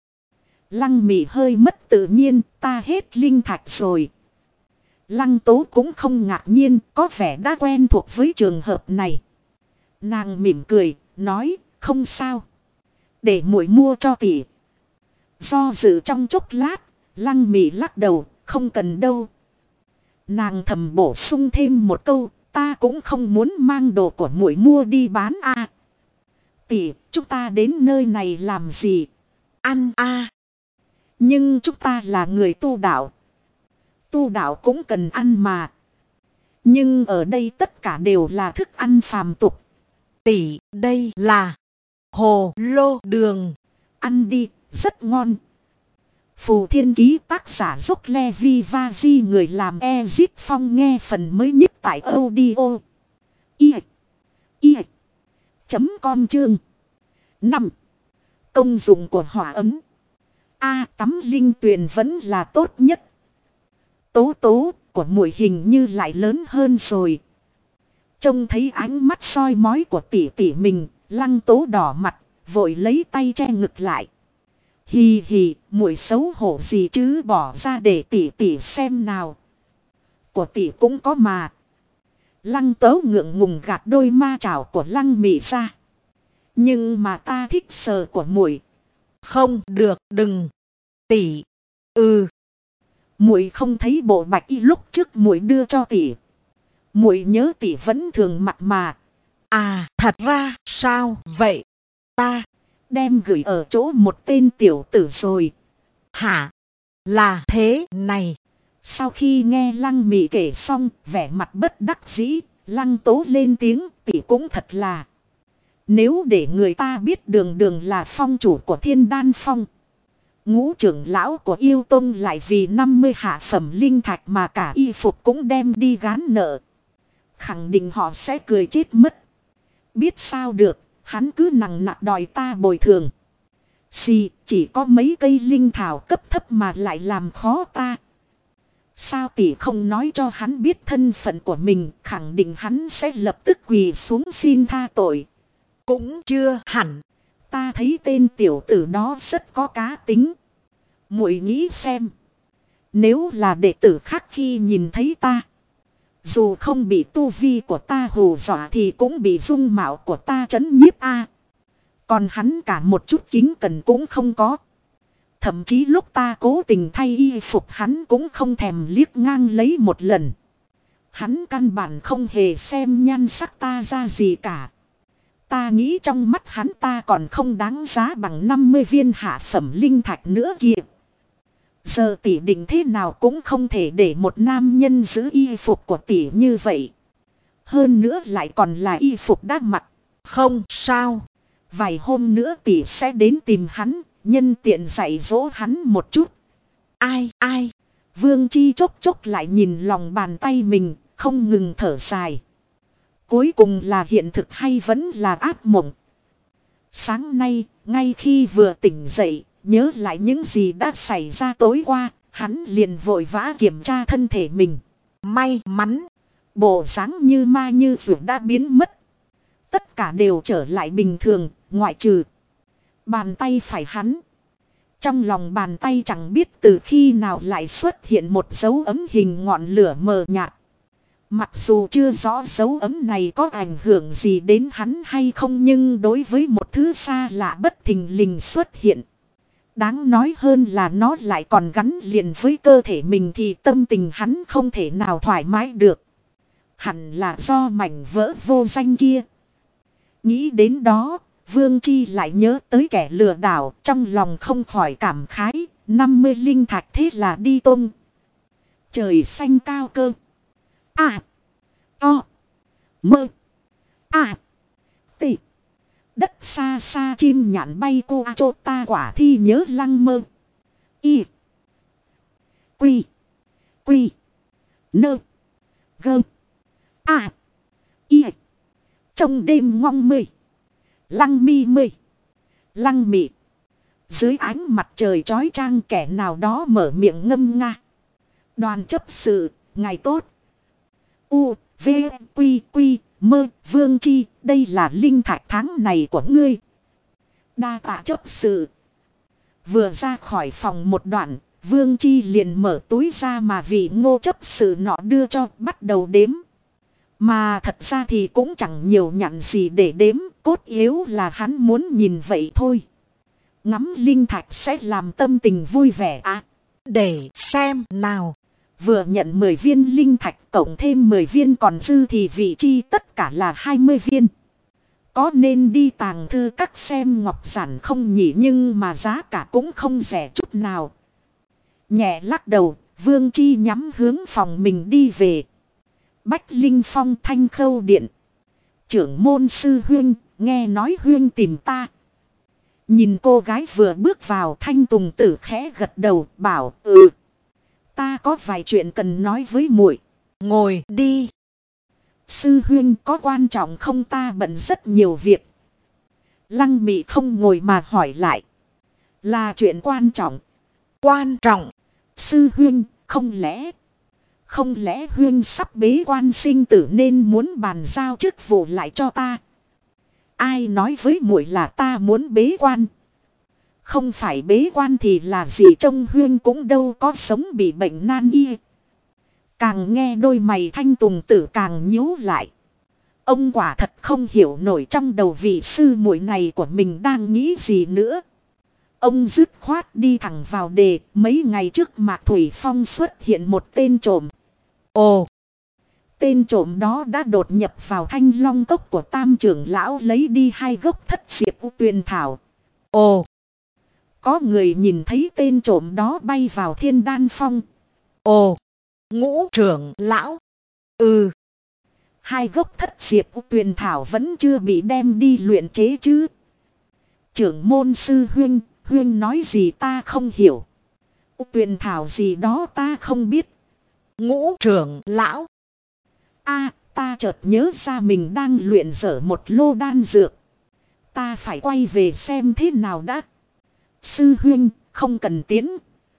Lăng Mị hơi mất tự nhiên, ta hết linh thạch rồi. Lăng Tố cũng không ngạc nhiên, có vẻ đã quen thuộc với trường hợp này. Nàng mỉm cười, nói, không sao. Để muội mua cho tỷ. Do dự trong chốc lát, Lăng Mị lắc đầu, không cần đâu. Nàng thầm bổ sung thêm một câu, ta cũng không muốn mang đồ của muội mua đi bán a. À, tỷ, chúng ta đến nơi này làm gì? Ăn a. À. Nhưng chúng ta là người tu đạo. Tu đạo cũng cần ăn mà. Nhưng ở đây tất cả đều là thức ăn phàm tục. Tỷ, đây là hồ lô đường. Ăn đi, rất ngon. Phù Thiên Ký tác giả Dốc Levi Vaji, người làm Ezip Phong, nghe phần mới nhất tại audio i i chấm com chương năm. Công dụng của hỏa ấm. A, tắm linh tuyền vẫn là tốt nhất. Tố tố của muội hình như lại lớn hơn rồi. Trông thấy ánh mắt soi mói của tỷ tỷ mình, Lăng Tố đỏ mặt, vội lấy tay che ngực lại. Hì hì, muội xấu hổ gì chứ, bỏ ra để tỷ tỷ xem nào. Của tỷ cũng có mà. Lăng Tố ngượng ngùng gạt đôi ma chảo của Lăng Mị ra. Nhưng mà ta thích sờ của muội. Không được, đừng. Tỷ. Ừ. Muội không thấy bộ bạch y lúc trước muội đưa cho tỷ. Muội nhớ tỷ vẫn thường mặc mà. À, thật ra sao vậy? Ta đem gửi ở chỗ một tên tiểu tử rồi. Hả? Là thế này. Sau khi nghe Lăng Mị kể xong, vẻ mặt bất đắc dĩ, Lăng Tố lên tiếng, tỷ cũng thật là. Nếu để người ta biết Đường Đường là phong chủ của Thiên Đan Phong, ngũ trưởng lão của Yêu Tông lại vì năm mươi hạ phẩm linh thạch mà cả y phục cũng đem đi gán nợ, khẳng định họ sẽ cười chết mất. Biết sao được, hắn cứ nằng nặc đòi ta bồi thường. Xì, chỉ có mấy cây linh thảo cấp thấp mà lại làm khó ta. Sao tỷ không nói cho hắn biết thân phận của mình, khẳng định hắn sẽ lập tức quỳ xuống xin tha tội. Cũng chưa hẳn. Ta thấy tên tiểu tử đó rất có cá tính. Muội nghĩ xem, nếu là đệ tử khác khi nhìn thấy ta, dù không bị tu vi của ta hù dọa thì cũng bị dung mạo của ta trấn nhiếp a. Còn hắn cả một chút kính cẩn cũng không có. Thậm chí lúc ta cố tình thay y phục hắn cũng không thèm liếc ngang lấy một lần. Hắn căn bản không hề xem nhan sắc ta ra gì cả. Ta nghĩ trong mắt hắn ta còn không đáng giá bằng năm mươi viên hạ phẩm linh thạch nữa kìa. Giờ tỷ định thế nào cũng không thể để một nam nhân giữ y phục của tỷ như vậy. Hơn nữa lại còn là y phục đã mặc. Không sao. Vài hôm nữa tỷ sẽ đến tìm hắn, nhân tiện dạy dỗ hắn một chút. Ai ai. Vương Chi chốc chốc lại nhìn lòng bàn tay mình, không ngừng thở dài. Cuối cùng là hiện thực hay vẫn là ác mộng? Sáng nay, ngay khi vừa tỉnh dậy, nhớ lại những gì đã xảy ra tối qua, hắn liền vội vã kiểm tra thân thể mình. May mắn, bộ dáng như ma như vượt đã biến mất. Tất cả đều trở lại bình thường, ngoại trừ bàn tay phải hắn. Trong lòng bàn tay chẳng biết từ khi nào lại xuất hiện một dấu ấm hình ngọn lửa mờ nhạt. Mặc dù chưa rõ dấu ấm này có ảnh hưởng gì đến hắn hay không, nhưng đối với một thứ xa lạ bất thình lình xuất hiện, đáng nói hơn là nó lại còn gắn liền với cơ thể mình, thì tâm tình hắn không thể nào thoải mái được. Hẳn là do mảnh vỡ vô danh kia. Nghĩ đến đó, Vương Chi lại nhớ tới kẻ lừa đảo, trong lòng không khỏi cảm khái, năm mươi linh thạch thế là đi tung. Trời xanh cao cơ. À. To. Mơ. À. Tị. Đất xa xa chim nhạn bay cô a chô ta quả thi nhớ Lăng Mơ. Y. Quy. Quy. Nơ. Gơ. À. Y. Trong đêm ngong mây. Lăng mi mây. Lăng mị. Dưới ánh mặt trời chói chang, kẻ nào đó mở miệng ngâm nga. Đoàn chấp sự, ngày tốt. U, V, Quy, Quy, Mơ, Vương Chi, đây là linh thạch tháng này của ngươi. Đa tạ chấp sự. Vừa ra khỏi phòng một đoạn, Vương Chi liền mở túi ra mà vị Ngô chấp sự nọ đưa cho, bắt đầu đếm. Mà thật ra thì cũng chẳng nhiều nhặn gì để đếm, cốt yếu là hắn muốn nhìn vậy thôi. Ngắm linh thạch sẽ làm tâm tình vui vẻ à. Để xem nào. Vừa nhận mười viên linh thạch cộng thêm mười viên còn dư thì vị chi tất cả là hai mươi viên. Có nên đi tàng thư các xem ngọc giản không nhỉ, nhưng mà giá cả cũng không rẻ chút nào. Nhẹ lắc đầu, Vương Chi nhắm hướng phòng mình đi về. Bách Linh Phong Thanh Khâu Điện. Trưởng môn sư huynh, nghe nói huynh tìm ta, Nhìn cô gái vừa bước vào, Thanh Tùng Tử khẽ gật đầu bảo ừ. Ta có vài chuyện cần nói với muội. Ngồi đi. Sư huynh có quan trọng không, ta bận rất nhiều việc. Lăng Mị không ngồi mà hỏi lại. Là chuyện quan trọng. Quan trọng. Sư huynh, không lẽ. Không lẽ huynh sắp bế quan sinh tử nên muốn bàn giao chức vụ lại cho ta. Ai nói với muội là ta muốn bế quan. Không phải bế quan thì là gì, trông huynh cũng đâu có sống bị bệnh nan y. Càng nghe đôi mày Thanh Tùng Tử càng nhíu lại. Ông quả thật không hiểu nổi trong đầu vị sư muội này của mình đang nghĩ gì nữa. Ông dứt khoát đi thẳng vào đề. Mấy ngày trước Mạc Thủy Phong xuất hiện một tên trộm. Ồ. Tên trộm đó đã đột nhập vào Thanh Long cốc của Tam trưởng lão, lấy đi hai gốc thất diệp u tuyền thảo. Ồ. Có người nhìn thấy tên trộm đó bay vào Thiên Đan Phong. Ồ. Ngũ trưởng lão. Ừ. Hai gốc thất diệp u tuyền thảo vẫn chưa bị đem đi luyện chế chứ. Trưởng môn sư huynh, huynh nói gì ta không hiểu. U tuyền thảo gì đó ta không biết. Ngũ trưởng lão. A, ta chợt nhớ ra mình đang luyện dở một lô đan dược. Ta phải quay về xem thế nào đã. Sư huynh, không cần tiến.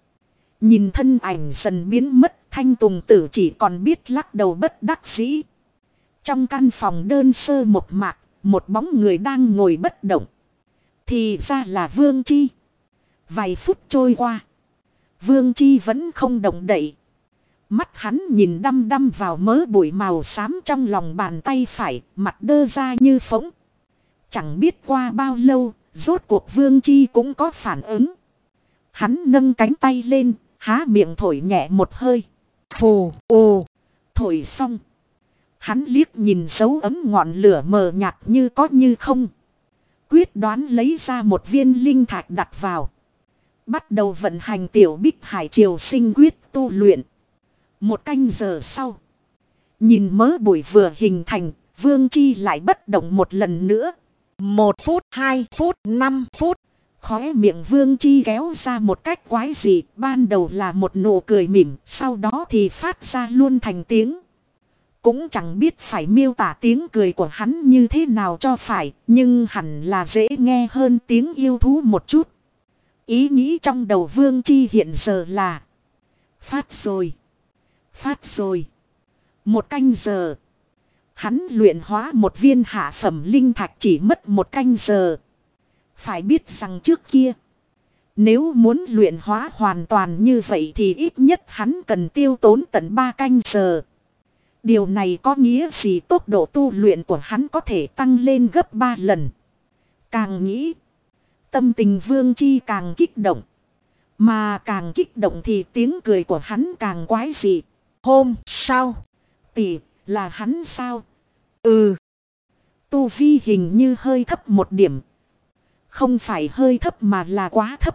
Nhìn thân ảnh dần biến mất, Thanh Tùng Tử chỉ còn biết lắc đầu bất đắc dĩ. Trong căn phòng đơn sơ một mạc, một bóng người đang ngồi bất động. Thì ra là Vương Chi. Vài phút trôi qua, Vương Chi vẫn không động đậy. Mắt hắn nhìn đăm đăm vào mớ bụi màu xám trong lòng bàn tay phải, mặt đơ ra như phỗng. Chẳng biết qua bao lâu, rốt cuộc Vương Chi cũng có phản ứng. Hắn nâng cánh tay lên, há miệng thổi nhẹ một hơi. Phù, ồ. Thổi xong, hắn liếc nhìn dấu ấm ngọn lửa mờ nhạt như có như không. Quyết đoán lấy ra một viên linh thạch đặt vào. Bắt đầu vận hành tiểu Bích Hải Triều Sinh quyết tu luyện. Một canh giờ sau, nhìn mớ bụi vừa hình thành, Vương Chi lại bất động một lần nữa. Một phút, hai phút, năm phút. Khóe miệng Vương Chi kéo ra một cách quái dị, ban đầu là một nụ cười mỉm, sau đó thì phát ra luôn thành tiếng. Cũng chẳng biết phải miêu tả tiếng cười của hắn như thế nào cho phải, nhưng hẳn là dễ nghe hơn tiếng yêu thú một chút. Ý nghĩ trong đầu Vương Chi hiện giờ là: phát rồi, phát rồi. Một canh giờ, hắn luyện hóa một viên hạ phẩm linh thạch chỉ mất một canh giờ. Phải biết rằng trước kia, nếu muốn luyện hóa hoàn toàn như vậy thì ít nhất hắn cần tiêu tốn tận ba canh giờ. Điều này có nghĩa gì, tốc độ tu luyện của hắn có thể tăng lên gấp ba lần. Càng nghĩ, tâm tình Vương Chi càng kích động. Mà càng kích động thì tiếng cười của hắn càng quái dị. Hôm sau, tỷ, là hắn sao? Ừ. Tu vi hình như hơi thấp một điểm. Không phải hơi thấp mà là quá thấp.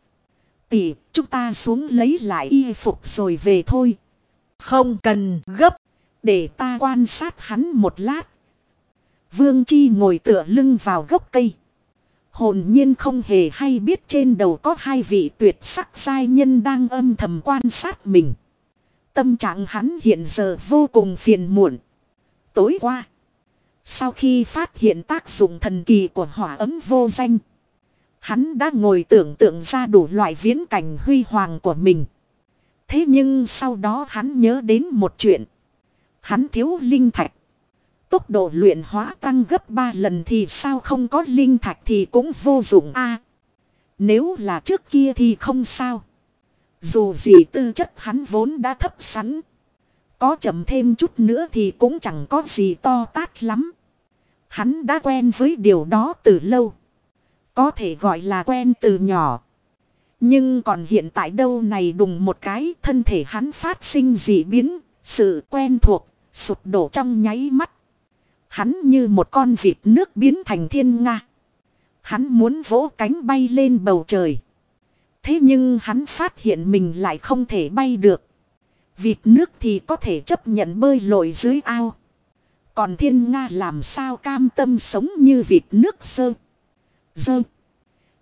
Tỷ, chúng ta xuống lấy lại y phục rồi về thôi. Không cần gấp. Để ta quan sát hắn một lát. Vương Chi ngồi tựa lưng vào gốc cây. Hồn nhiên không hề hay biết trên đầu có hai vị tuyệt sắc giai nhân đang âm thầm quan sát mình. Tâm trạng hắn hiện giờ vô cùng phiền muộn. Tối qua, sau khi phát hiện tác dụng thần kỳ của hỏa ấm vô danh, hắn đã ngồi tưởng tượng ra đủ loại viễn cảnh huy hoàng của mình. Thế nhưng sau đó hắn nhớ đến một chuyện. Hắn thiếu linh thạch. Tốc độ luyện hóa tăng gấp ba lần thì sao không có linh thạch thì cũng vô dụng a. À, nếu là trước kia thì không sao. Dù gì tư chất hắn vốn đã thấp sẵn. Có chậm thêm chút nữa thì cũng chẳng có gì to tát lắm. Hắn đã quen với điều đó từ lâu. Có thể gọi là quen từ nhỏ. Nhưng còn hiện tại đâu này đùng một cái, thân thể hắn phát sinh dị biến. Sự quen thuộc sụp đổ trong nháy mắt. Hắn như một con vịt nước biến thành thiên nga. Hắn muốn vỗ cánh bay lên bầu trời. Thế nhưng hắn phát hiện mình lại không thể bay được. Vịt nước thì có thể chấp nhận bơi lội dưới ao. Còn thiên nga làm sao cam tâm sống như vịt nước sơ. Dơ.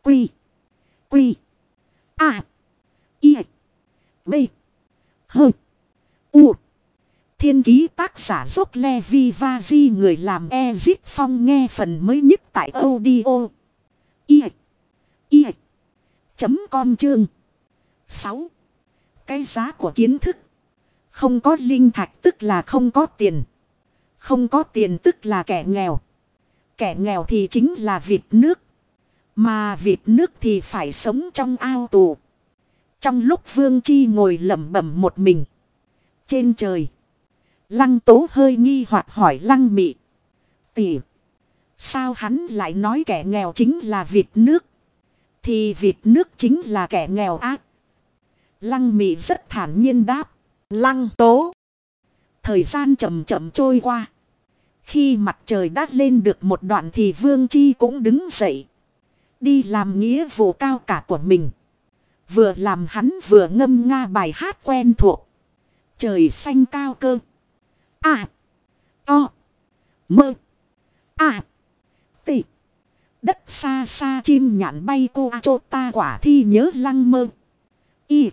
Quy. Quy. A. I. B. H. U. Thiên ký tác giả dốc Levi và Di người làm Ezit Phong nghe phần mới nhất tại audio. I. I. Chấm com chương. sáu. Cái giá của kiến thức. Không có linh thạch tức là không có tiền. Không có tiền tức là kẻ nghèo. Kẻ nghèo thì chính là vịt nước. Mà vịt nước thì phải sống trong ao tù. Trong lúc Vương Chi ngồi lẩm bẩm một mình. Trên trời. Lăng Tố hơi nghi hoặc hỏi Lăng Mị. Tỷ. Sao hắn lại nói kẻ nghèo chính là vịt nước. Thì vịt nước chính là kẻ nghèo ác. Lăng Mị rất thản nhiên đáp. Lăng Tố. Thời gian chậm chậm trôi qua. Khi mặt trời đã lên được một đoạn thì Vương Chi cũng đứng dậy. Đi làm nghĩa vụ cao cả của mình. Vừa làm hắn vừa ngâm nga bài hát quen thuộc. Trời xanh cao cơ. À. To. Mơ. À. Tị. Đất xa xa chim nhạn bay cô a chô ta quả thi nhớ lăng mơ. Y.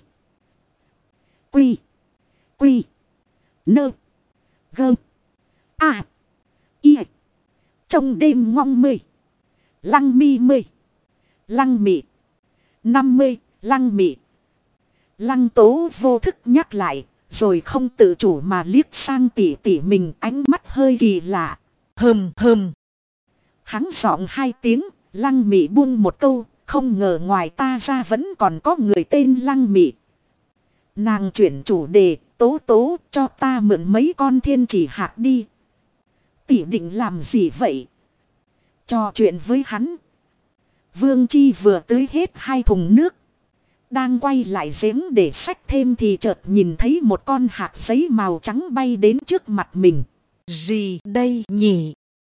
Quy. Quy. Nơ. Gơ. À. Y. Trong đêm ngong mây. Lăng mi mây. Lăng mị. Năm mươi. Lăng mị. Lăng Tố vô thức nhắc lại. Rồi không tự chủ mà liếc sang tỉ tỉ mình, ánh mắt hơi kỳ lạ. Hừm hừm. Hắn giọng hai tiếng. Lăng Mị buông một câu. Không ngờ ngoài ta ra vẫn còn có người tên Lăng Mị. Nàng chuyển chủ đề. Tố Tố cho ta mượn mấy con thiên chỉ hạt đi. Tỷ định làm gì vậy? Trò chuyện với hắn. Vương Chi vừa tưới hết hai thùng nước. Đang quay lại giếng để xách thêm thì chợt nhìn thấy một con hạt giấy màu trắng bay đến trước mặt mình. Gì đây nhỉ?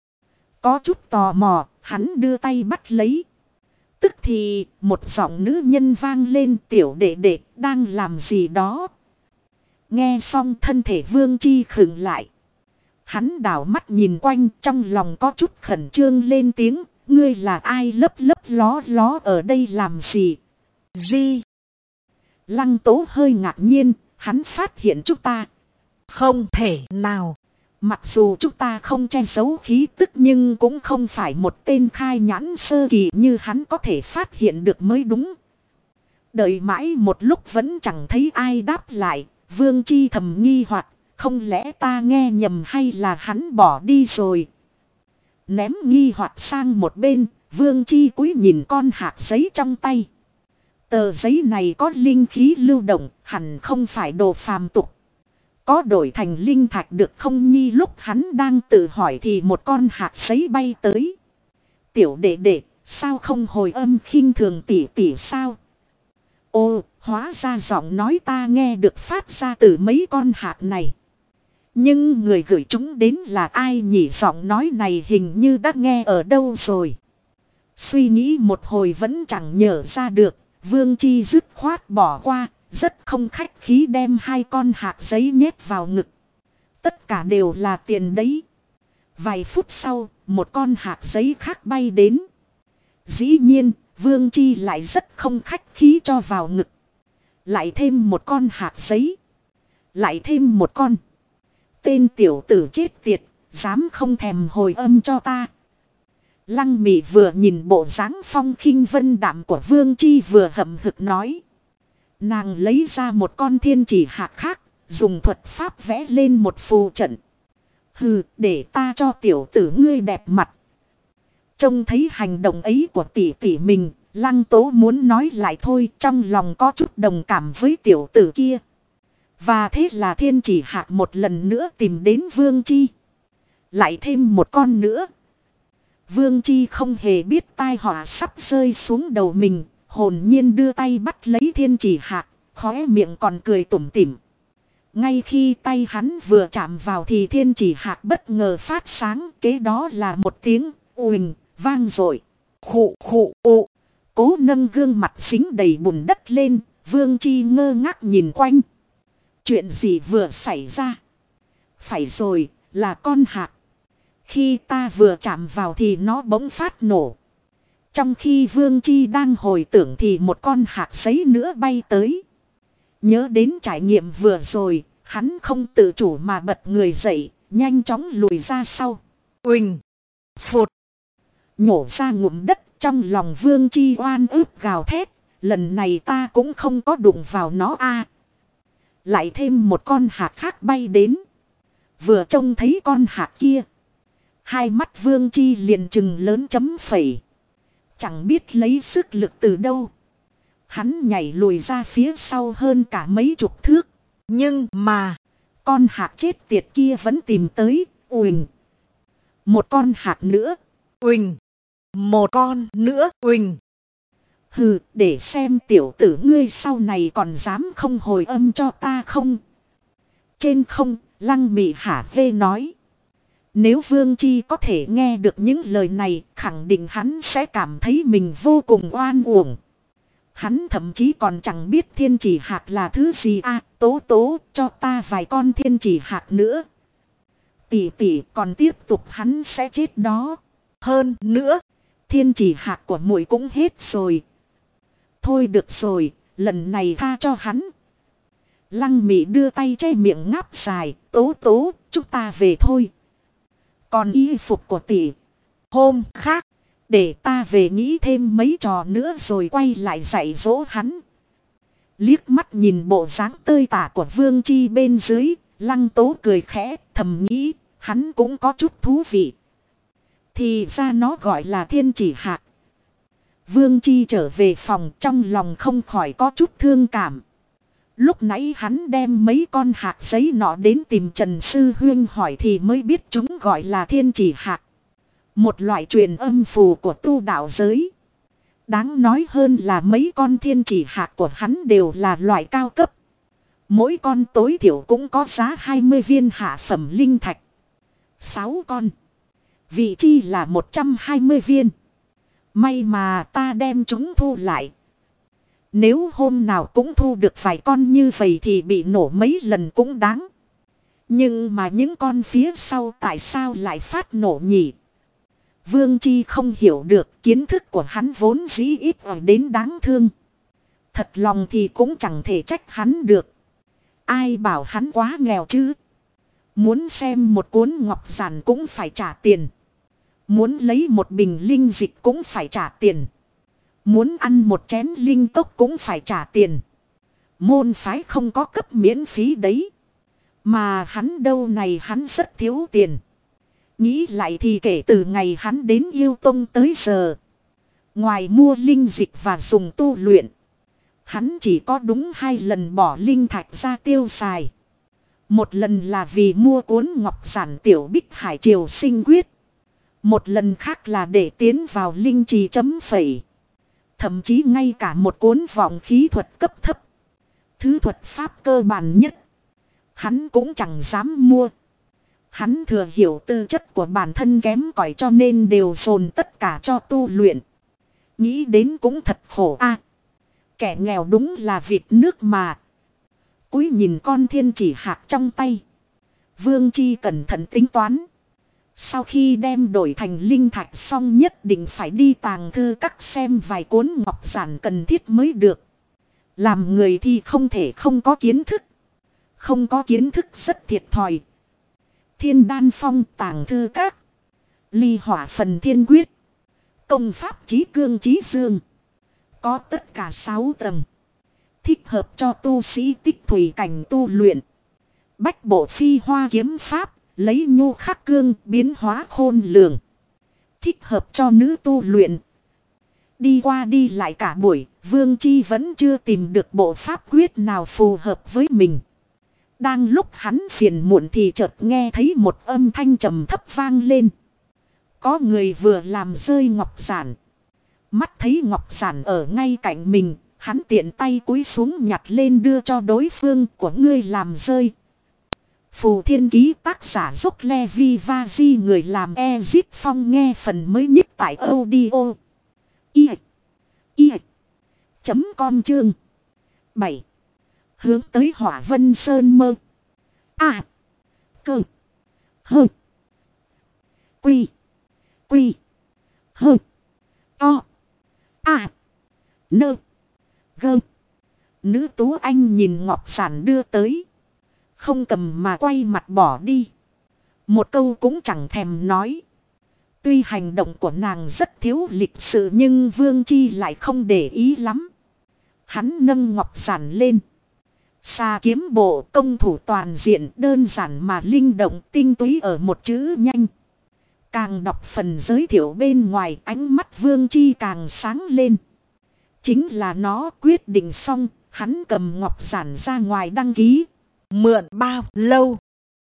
Có chút tò mò, hắn đưa tay bắt lấy. Tức thì một giọng nữ nhân vang lên, tiểu đệ đệ đang làm gì đó. Nghe xong thân thể Vương Chi khựng lại. Hắn đảo mắt nhìn quanh, trong lòng có chút khẩn trương lên tiếng. Ngươi là ai lấp lấp ló ló ở đây làm gì? Gì? Lăng Tố hơi ngạc nhiên, hắn phát hiện chúng ta. Không thể nào. Mặc dù chúng ta không che giấu khí tức nhưng cũng không phải một tên khai nhãn sơ kỳ như hắn có thể phát hiện được mới đúng. Đợi mãi một lúc vẫn chẳng thấy ai đáp lại, Vương Chi thầm nghi hoặc, không lẽ ta nghe nhầm hay là hắn bỏ đi rồi. Ném nghi hoặc sang một bên, Vương Chi cúi nhìn con hạt giấy trong tay. Tờ giấy này có linh khí lưu động, hẳn không phải đồ phàm tục. Có đổi thành linh thạch được không nhi, lúc hắn đang tự hỏi thì một con hạt giấy bay tới. Tiểu đệ đệ, sao không hồi âm khinh thường tỉ tỉ sao? Ô, hóa ra giọng nói ta nghe được phát ra từ mấy con hạt này. Nhưng người gửi chúng đến là ai nhỉ? Giọng nói này hình như đã nghe ở đâu rồi. Suy nghĩ một hồi vẫn chẳng nhớ ra được. Vương Chi dứt khoát bỏ qua, rất không khách khí đem hai con hạt giấy nhét vào ngực. Tất cả đều là tiền đấy. Vài phút sau, một con hạt giấy khác bay đến. Dĩ nhiên, Vương Chi lại rất không khách khí cho vào ngực. Lại thêm một con hạt giấy. Lại thêm một con. Tên tiểu tử chết tiệt, dám không thèm hồi âm cho ta. Lăng Mị vừa nhìn bộ dáng phong khinh vân đạm của Vương Chi vừa hậm hực nói. Nàng lấy ra một con thiên chỉ hạt khác, dùng thuật pháp vẽ lên một phù trận. Hừ, để ta cho tiểu tử ngươi đẹp mặt. Trông thấy hành động ấy của tỷ tỷ mình, Lăng Tố muốn nói lại thôi, trong lòng có chút đồng cảm với tiểu tử kia. Và thế là thiên chỉ hạt một lần nữa tìm đến Vương Chi. Lại thêm một con nữa. Vương Chi không hề biết tai họa sắp rơi xuống đầu mình, hồn nhiên đưa tay bắt lấy thiên chỉ hạt, khóe miệng còn cười tủm tỉm. Ngay khi tay hắn vừa chạm vào thì thiên chỉ hạt bất ngờ phát sáng, kế đó là một tiếng uỳnh vang dội. Khụ khụ ụ, cố nâng gương mặt dính đầy bùn đất lên, Vương Chi ngơ ngác nhìn quanh. Chuyện gì vừa xảy ra? Phải rồi, là con hạt. Khi ta vừa chạm vào thì nó bỗng phát nổ. Trong khi Vương Chi đang hồi tưởng thì một con hạt giấy nữa bay tới. Nhớ đến trải nghiệm vừa rồi, hắn không tự chủ mà bật người dậy, nhanh chóng lùi ra sau. Uỳnh. Phụt. Nhổ ra ngụm đất, trong lòng Vương Chi oan ức gào thét. Lần này ta cũng không có đụng vào nó a. Lại thêm một con hạt khác bay đến. Vừa trông thấy con hạt kia, hai mắt Vương Chi liền trừng lớn chấm phẩy. Chẳng biết lấy sức lực từ đâu, hắn nhảy lùi ra phía sau hơn cả mấy chục thước. Nhưng mà con hạt chết tiệt kia vẫn tìm tới. Uỳnh. Một con hạt nữa. Uỳnh. Một con nữa. Uỳnh. Hừ, để xem tiểu tử ngươi sau này còn dám không hồi âm cho ta không. Trên không, Lăng Mị hả hê nói. Nếu Vương Chi có thể nghe được những lời này, khẳng định hắn sẽ cảm thấy mình vô cùng oan uổng. Hắn thậm chí còn chẳng biết thiên chỉ hạt là thứ gì à, tố tố, cho ta vài con thiên chỉ hạt nữa. Tỷ tỷ còn tiếp tục hắn sẽ chết đó. Hơn nữa, thiên chỉ hạt của muội cũng hết rồi. Thôi được rồi, lần này tha cho hắn. Lăng Mị đưa tay che miệng ngáp dài, tố tố, chúng ta về thôi. Còn y phục của tỷ, hôm khác, để ta về nghĩ thêm mấy trò nữa rồi quay lại dạy dỗ hắn. Liếc mắt nhìn bộ dáng tơi tả của Vương Chi bên dưới, Lăng Tố cười khẽ, thầm nghĩ, hắn cũng có chút thú vị. Thì ra nó gọi là thiên chỉ hạt. Vương Chi trở về phòng, trong lòng không khỏi có chút thương cảm. Lúc nãy hắn đem mấy con hạt giấy nọ đến tìm Trần Sư Huyên hỏi thì mới biết chúng gọi là thiên chỉ hạt. Một loại truyền âm phù của tu đạo giới. Đáng nói hơn là mấy con thiên chỉ hạt của hắn đều là loại cao cấp. Mỗi con tối thiểu cũng có giá hai mươi viên hạ phẩm linh thạch. sáu con. Vị chi là một trăm hai mươi viên. May mà ta đem chúng thu lại. Nếu hôm nào cũng thu được vài con như vậy thì bị nổ mấy lần cũng đáng. Nhưng mà những con phía sau tại sao lại phát nổ nhỉ? Vương Chi không hiểu được, kiến thức của hắn vốn dĩ ít ở đến đáng thương. Thật lòng thì cũng chẳng thể trách hắn được. Ai bảo hắn quá nghèo chứ? Muốn xem một cuốn ngọc giản cũng phải trả tiền. Muốn lấy một bình linh dịch cũng phải trả tiền. Muốn ăn một chén linh cốc cũng phải trả tiền. Môn phái không có cấp miễn phí đấy. Mà hắn đâu này hắn rất thiếu tiền. Nghĩ lại thì kể từ ngày hắn đến Yêu Tông tới giờ, ngoài mua linh dịch và dùng tu luyện, hắn chỉ có đúng hai lần bỏ linh thạch ra tiêu xài. Một lần là vì mua cuốn ngọc giản Tiểu Bích Hải Triều Sinh Quyết. Một lần khác là để tiến vào linh trì chấm phẩy. Thậm chí ngay cả một cuốn vọng khí thuật cấp thấp, thứ thuật pháp cơ bản nhất, hắn cũng chẳng dám mua. Hắn thừa hiểu tư chất của bản thân kém cỏi cho nên đều dồn tất cả cho tu luyện. Nghĩ đến cũng thật khổ a. Kẻ nghèo đúng là vịt nước mà. Cúi nhìn con thiên chỉ hạt trong tay, Vương Chi cẩn thận tính toán. Sau khi đem đổi thành linh thạch xong nhất định phải đi tàng thư các xem vài cuốn ngọc giản cần thiết mới được. Làm người thì không thể không có kiến thức. Không có kiến thức rất thiệt thòi. Thiên Đan Phong tàng thư các, Ly Hỏa Phần Thiên Quyết, Công Pháp Chí Cương Chí Dương. Có tất cả sáu tầng. Thích hợp cho tu sĩ tích thủy cảnh tu luyện. Bách bộ phi hoa kiếm pháp, lấy nhu khắc cương biến hóa khôn lường. Thích hợp cho nữ tu luyện. Đi qua đi lại cả buổi, Vương Chi vẫn chưa tìm được bộ pháp quyết nào phù hợp với mình. Đang lúc hắn phiền muộn thì chợt nghe thấy một âm thanh trầm thấp vang lên. Có người vừa làm rơi ngọc giản. Mắt thấy ngọc giản ở ngay cạnh mình, hắn tiện tay cúi xuống nhặt lên đưa cho đối phương. Của ngươi làm rơi. Phù Thiên Ký tác giả Dốc Le Vi Va Di, người làm Ezip Phong, nghe phần mới nhất tại audio i i chấm com chương bảy. Hướng tới Hỏa Vân Sơn mơ. À. Cơ. Hơ. Quy. Quy. Hơ. To. Nơ. Gơ. Nữ tú anh nhìn ngọc giản đưa tới. Không cầm mà quay mặt bỏ đi. Một câu cũng chẳng thèm nói. Tuy hành động của nàng rất thiếu lịch sự nhưng Vương Chi lại không để ý lắm. Hắn nâng ngọc giản lên. Xà kiếm bộ công thủ toàn diện đơn giản mà linh động tinh túy ở một chữ nhanh. Càng đọc phần giới thiệu bên ngoài ánh mắt Vương Chi càng sáng lên. Chính là nó quyết định xong, hắn cầm ngọc giản ra ngoài đăng ký. Mượn bao lâu?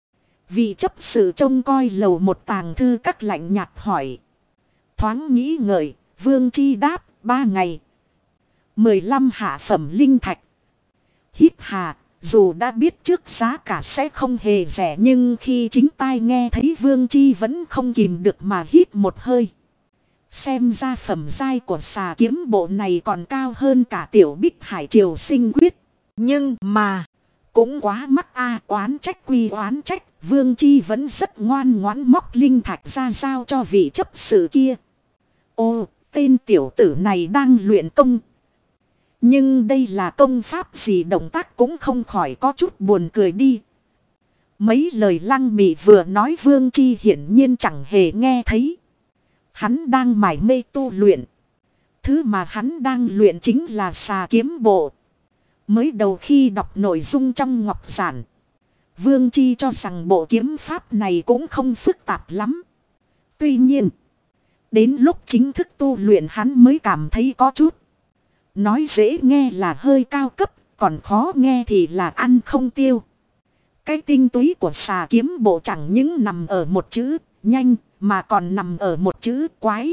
Vị chấp sự trông coi lầu một tàng thư các lạnh nhạt hỏi. Thoáng nghĩ ngợi, Vương Chi đáp, ba ngày. mười lăm hạ phẩm linh thạch. Hít hà, dù đã biết trước giá cả sẽ không hề rẻ nhưng khi chính tai nghe thấy Vương Chi vẫn không kìm được mà hít một hơi. Xem ra phẩm giai của xà kiếm bộ này còn cao hơn cả tiểu Bích Hải Triều Sinh Quyết. Nhưng mà, cũng quá mắc a oán trách quy oán trách, Vương Chi vẫn rất ngoan ngoãn móc linh thạch ra giao cho vị chấp sự kia. Ô, tên tiểu tử này đang luyện công. Nhưng đây là công pháp gì động tác cũng không khỏi có chút buồn cười đi. Mấy lời Lăng Mị vừa nói Vương Chi hiển nhiên chẳng hề nghe thấy. Hắn đang mải mê tu luyện. Thứ mà hắn đang luyện chính là xà kiếm bộ. Mới đầu khi đọc nội dung trong ngọc giản, Vương Chi cho rằng bộ kiếm pháp này cũng không phức tạp lắm. Tuy nhiên, đến lúc chính thức tu luyện hắn mới cảm thấy có chút. Nói dễ nghe là hơi cao cấp, còn khó nghe thì là ăn không tiêu. Cái tinh túy của xà kiếm bộ chẳng những nằm ở một chữ nhanh, mà còn nằm ở một chữ quái.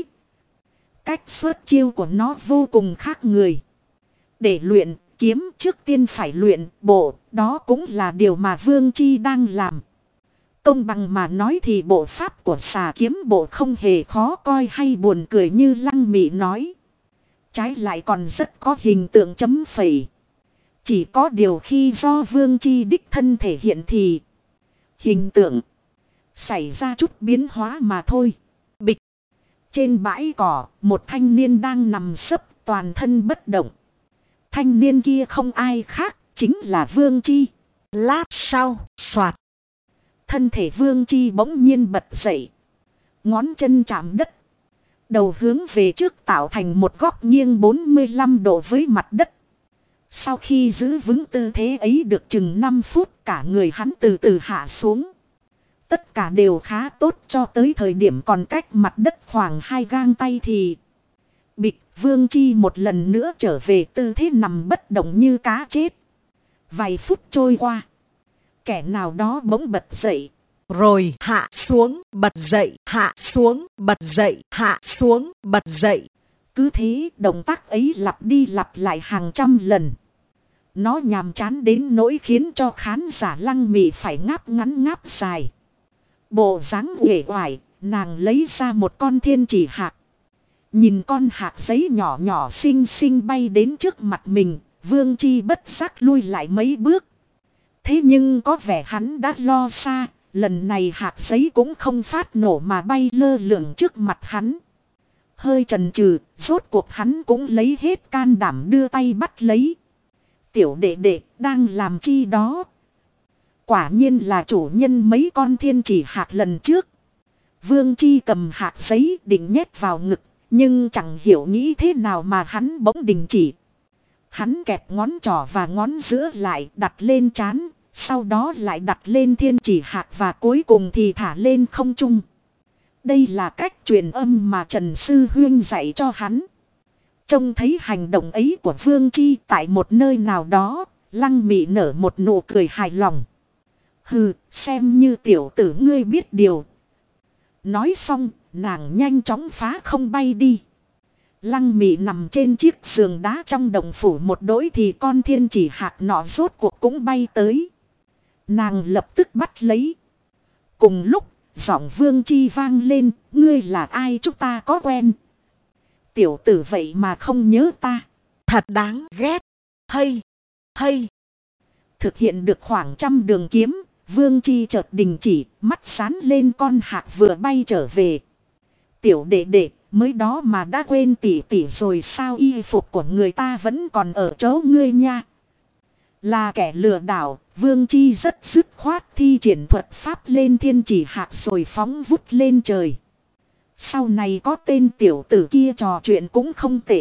Cách xuất chiêu của nó vô cùng khác người. Để luyện kiếm trước tiên phải luyện bộ, đó cũng là điều mà Vương Chi đang làm. Công bằng mà nói thì bộ pháp của xà kiếm bộ không hề khó coi hay buồn cười như Lăng Mị nói. Trái lại còn rất có hình tượng chấm phẩy. Chỉ có điều khi do Vương Chi đích thân thể hiện thì hình tượng xảy ra chút biến hóa mà thôi. Bịch. Trên bãi cỏ, một thanh niên đang nằm sấp toàn thân bất động. Thanh niên kia không ai khác, chính là Vương Chi. Lát sau, soạt. Thân thể Vương Chi bỗng nhiên bật dậy. Ngón chân chạm đất. Đầu hướng về trước tạo thành một góc nghiêng bốn mươi lăm độ với mặt đất. Sau khi giữ vững tư thế ấy được chừng năm phút cả người hắn từ từ hạ xuống. Tất cả đều khá tốt cho tới thời điểm còn cách mặt đất khoảng hai gang tay thì bịch Vương Chi một lần nữa trở về tư thế nằm bất động như cá chết. Vài phút trôi qua. Kẻ nào đó bỗng bật dậy. Rồi hạ xuống, bật dậy, hạ xuống, bật dậy, hạ xuống, bật dậy. Cứ thế động tác ấy lặp đi lặp lại hàng trăm lần. Nó nhàm chán đến nỗi khiến cho khán giả Lăng Mị phải ngáp ngắn ngáp dài. Bộ dáng uể oải, nàng lấy ra một con thiên chỉ hạc. Nhìn con hạc giấy nhỏ nhỏ xinh xinh bay đến trước mặt mình, Vương Chi bất giác lui lại mấy bước. Thế nhưng có vẻ hắn đã lo xa, lần này hạc giấy cũng không phát nổ mà bay lơ lửng trước mặt hắn. Hơi chần chừ, rốt cuộc hắn cũng lấy hết can đảm đưa tay bắt lấy. Tiểu đệ đệ đang làm chi đó? Quả nhiên là chủ nhân mấy con thiên chỉ hạc lần trước. Vương Chi cầm hạc giấy định nhét vào ngực, nhưng chẳng hiểu nghĩ thế nào mà hắn bỗng đình chỉ. Hắn kẹp ngón trỏ và ngón giữa lại đặt lên trán, sau đó lại đặt lên thiên chỉ hạc và cuối cùng thì thả lên không trung. Đây là cách truyền âm mà Trần Sư Huyên dạy cho hắn. Trông thấy hành động ấy của Vương Chi tại một nơi nào đó, Lăng Mị nở một nụ cười hài lòng. Hừ, xem như tiểu tử ngươi biết điều. Nói xong, nàng nhanh chóng phá không bay đi. Lăng Mị nằm trên chiếc giường đá trong đồng phủ một đỗi thì con thiên chỉ hạc nọ rốt cuộc cũng bay tới. Nàng lập tức bắt lấy. Cùng lúc, giọng Vương Chi vang lên, ngươi là ai chúng ta có quen. Tiểu tử vậy mà không nhớ ta. Thật đáng ghét. Hay, hay. Thực hiện được khoảng trăm đường kiếm, Vương Chi chợt đình chỉ, mắt sán lên con hạc vừa bay trở về. Tiểu đệ đệ, mới đó mà đã quên tỉ tỉ rồi sao, y phục của người ta vẫn còn ở chỗ ngươi nha. Là kẻ lừa đảo, Vương Chi rất dứt khoát thi triển thuật pháp lên thiên chỉ hạt rồi phóng vút lên trời. Sau này có tên tiểu tử kia trò chuyện cũng không tệ.